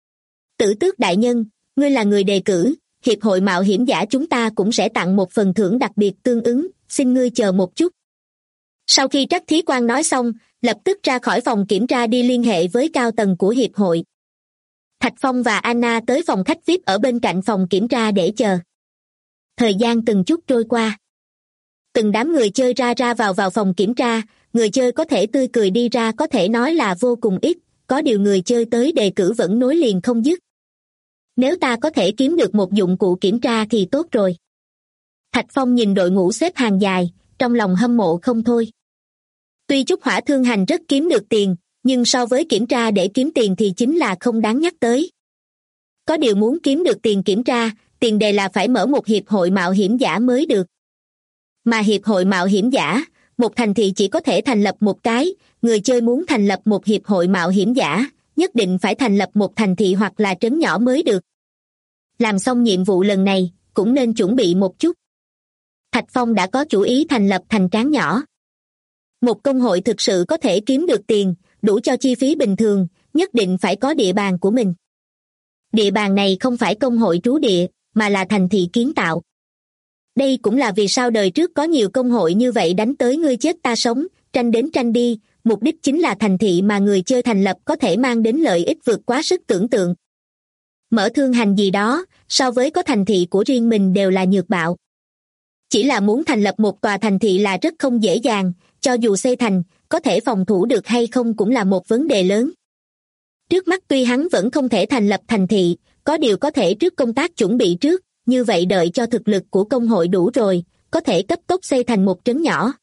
Tử Tước đại nhân, ngươi là người đề cử, Hiệp hội Mạo hiểm giả chúng ta cũng sẽ tặng một phần thưởng đặc biệt tương ứng, xin ngươi chờ một chút. Sau khi Trắc Thí Quan nói xong, lập tức ra khỏi phòng kiểm tra đi liên hệ với cao tầng của Hiệp hội. Thạch Phong và Anna tới phòng khách VIP ở bên cạnh phòng kiểm tra để chờ. Thời gian từng chút trôi qua. Từng đám người chơi ra vào phòng kiểm tra, người chơi có thể tươi cười đi ra có thể nói là vô cùng ít, có điều người chơi tới đề cử vẫn nối liền không dứt. Nếu ta có thể kiếm được một dụng cụ kiểm tra thì tốt rồi. Thạch Phong nhìn đội ngũ xếp hàng dài, trong lòng hâm mộ không thôi. Tuy Trúc Hỏa Thương Hành rất kiếm được tiền, nhưng so với kiểm tra để kiếm tiền thì chính là không đáng nhắc tới. Có điều muốn kiếm được tiền kiểm tra, tiền đề là phải mở một hiệp hội mạo hiểm giả mới được. Mà hiệp hội mạo hiểm giả, một thành thị chỉ có thể thành lập một cái, người chơi muốn thành lập một hiệp hội mạo hiểm giả, nhất định phải thành lập một thành thị hoặc là trấn nhỏ mới được. Làm xong nhiệm vụ lần này, cũng nên chuẩn bị một chút. Thạch Phong đã có chủ ý thành lập thành trấn nhỏ. Một công hội thực sự có thể kiếm được tiền, đủ cho chi phí bình thường, nhất định phải có địa bàn của mình. Địa bàn này không phải công hội trú địa, mà là thành thị kiến tạo. Đây cũng là vì sao đời trước có nhiều công hội như vậy đánh tới ngươi chết ta sống, tranh đến tranh đi, mục đích chính là thành thị mà người chơi thành lập có thể mang đến lợi ích vượt quá sức tưởng tượng. mở thương hành gì đó, so với có thành thị của riêng mình đều là nhược bạo. Chỉ là muốn thành lập một tòa thành thị là rất không dễ dàng, cho dù xây thành, có thể phòng thủ được hay không cũng là một vấn đề lớn. Trước mắt tuy hắn vẫn không thể thành lập thành thị, có điều có thể trước công tác chuẩn bị trước, như vậy đợi cho thực lực của công hội đủ rồi, có thể cấp tốc xây thành một trấn nhỏ.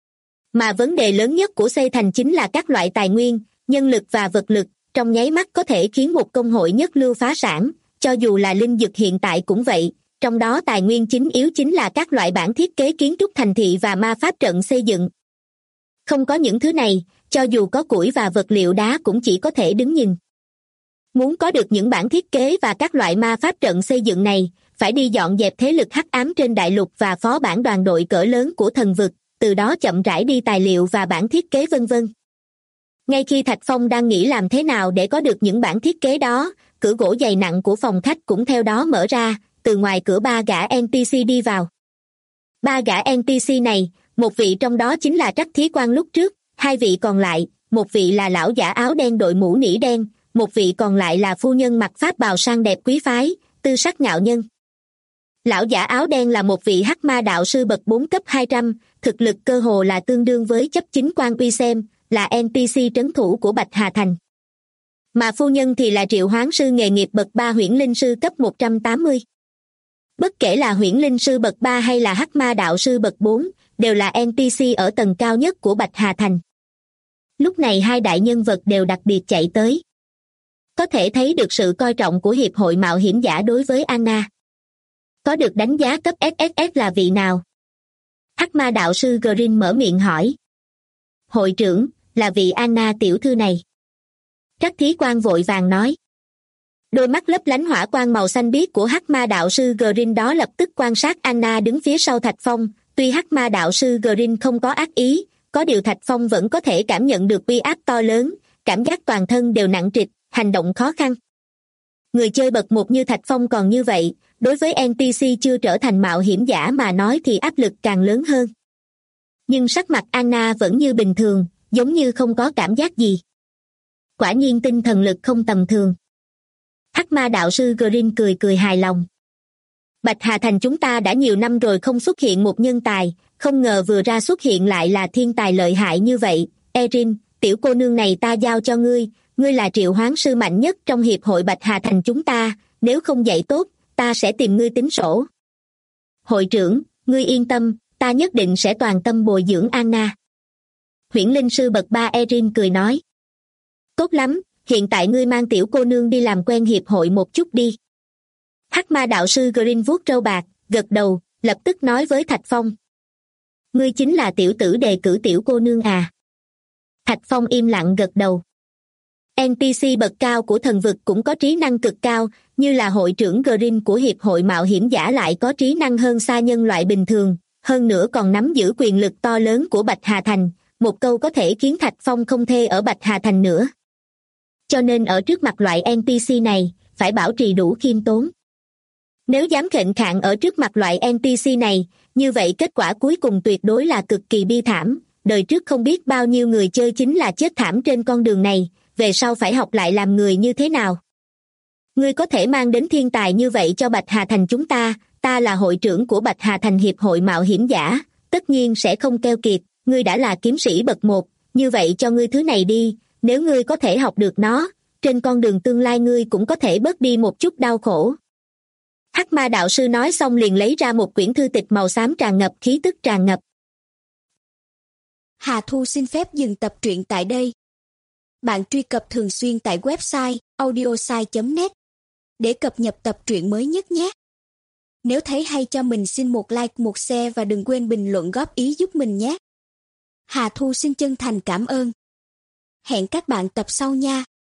Mà vấn đề lớn nhất của xây thành chính là các loại tài nguyên, nhân lực và vật lực, trong nháy mắt có thể khiến một công hội nhất lưu phá sản, cho dù là linh dực hiện tại cũng vậy, trong đó tài nguyên chính yếu chính là các loại bản thiết kế kiến trúc thành thị và ma pháp trận xây dựng. Không có những thứ này, cho dù có củi và vật liệu đá cũng chỉ có thể đứng nhìn. Muốn có được những bản thiết kế và các loại ma pháp trận xây dựng này, phải đi dọn dẹp thế lực hắc ám trên đại lục và phó bản đoàn đội cỡ lớn của thần vực, từ đó chậm rãi đi tài liệu và bản thiết kế vân vân. Ngay khi Thạch Phong đang nghĩ làm thế nào để có được những bản thiết kế đó, cửa gỗ dày nặng của phòng khách cũng theo đó mở ra, từ ngoài cửa 3 gã NPC đi vào. 3 gã NPC này, một vị trong đó chính là Trắc Thí Quan lúc trước, 2 vị còn lại, một vị là lão giả áo đen đội mũ nỉ đen, một vị còn lại là phu nhân mặc pháp bào sang đẹp quý phái, tư sắc ngạo nhân. Lão giả áo đen là một vị hắc ma đạo sư bậc 4 cấp 200, thực lực cơ hồ là tương đương với chấp chính quan uy xem, là NPC trấn thủ của Bạch Hà Thành. Mà phu nhân thì là triệu hoán sư nghề nghiệp bậc 3 huyễn linh sư cấp 180. Bất kể là huyễn linh sư bậc 3 hay là hắc ma đạo sư bậc 4, đều là NPC ở tầng cao nhất của Bạch Hà Thành. Lúc này 2 đại nhân vật đều đặc biệt chạy tới. Có thể thấy được sự coi trọng của Hiệp hội Mạo hiểm giả đối với Anna. Có được đánh giá cấp SSS là vị nào? Hắc ma đạo sư Green mở miệng hỏi. Hội trưởng, là vị Anna tiểu thư này. Trắc Thí Quan vội vàng nói. Đôi mắt lấp lánh hỏa quang màu xanh biếc của hắc ma đạo sư Green đó lập tức quan sát Anna đứng phía sau Thạch Phong. Tuy hắc ma đạo sư Green không có ác ý, có điều Thạch Phong vẫn có thể cảm nhận được uy áp to lớn, cảm giác toàn thân đều nặng trịch, hành động khó khăn. Người chơi bậc 1 như Thạch Phong còn như vậy, đối với NPC chưa trở thành mạo hiểm giả mà nói thì áp lực càng lớn hơn. Nhưng sắc mặt Anna vẫn như bình thường, giống như không có cảm giác gì. Quả nhiên tinh thần lực không tầm thường. Hắc ma đạo sư Green cười cười hài lòng. Bạch Hà Thành chúng ta đã nhiều năm rồi không xuất hiện một nhân tài, không ngờ vừa ra xuất hiện lại là thiên tài lợi hại như vậy. Erin, tiểu cô nương này ta giao cho ngươi, ngươi là triệu hoán sư mạnh nhất trong hiệp hội Bạch Hà Thành chúng ta, nếu không dạy tốt, ta sẽ tìm ngươi tính sổ. Hội trưởng, ngươi yên tâm, ta nhất định sẽ toàn tâm bồi dưỡng Anna. Huyễn linh sư bậc 3 Erin cười nói. Tốt lắm, hiện tại ngươi mang tiểu cô nương đi làm quen hiệp hội một chút đi. Hắc ma đạo sư Green vuốt râu bạc, gật đầu, lập tức nói với Thạch Phong. Ngươi chính là tiểu tử đề cử tiểu cô nương à? Thạch Phong im lặng gật đầu. NPC bậc cao của thần vực cũng có trí năng cực cao, như là hội trưởng Green của Hiệp hội Mạo hiểm giả lại có trí năng hơn xa nhân loại bình thường, hơn nữa còn nắm giữ quyền lực to lớn của Bạch Hà Thành, một câu có thể khiến Thạch Phong không thê ở Bạch Hà Thành nữa. Cho nên ở trước mặt loại NPC này, phải bảo trì đủ khiêm tốn. Nếu dám khệnh khạng ở trước mặt loại NPC này, như vậy kết quả cuối cùng tuyệt đối là cực kỳ bi thảm, đời trước không biết bao nhiêu người chơi chính là chết thảm trên con đường này, về sau phải học lại làm người như thế nào. Ngươi có thể mang đến thiên tài như vậy cho Bạch Hà Thành chúng ta, ta là hội trưởng của Bạch Hà Thành Hiệp hội Mạo hiểm giả, tất nhiên sẽ không keo kiệt, ngươi đã là kiếm sĩ bậc 1, như vậy cho ngươi thứ này đi, nếu ngươi có thể học được nó, trên con đường tương lai ngươi cũng có thể bớt đi một chút đau khổ. Hắc ma đạo sư nói xong liền lấy ra một quyển thư tịch màu xám tràn ngập khí tức tràn ngập. Hà Thu xin phép dừng tập truyện tại đây. Bạn truy cập thường xuyên tại website audiosai.net để cập nhật tập truyện mới nhất nhé. Nếu thấy hay cho mình xin một like, một share và đừng quên bình luận góp ý giúp mình nhé. Hà Thu xin chân thành cảm ơn. Hẹn các bạn tập sau nha.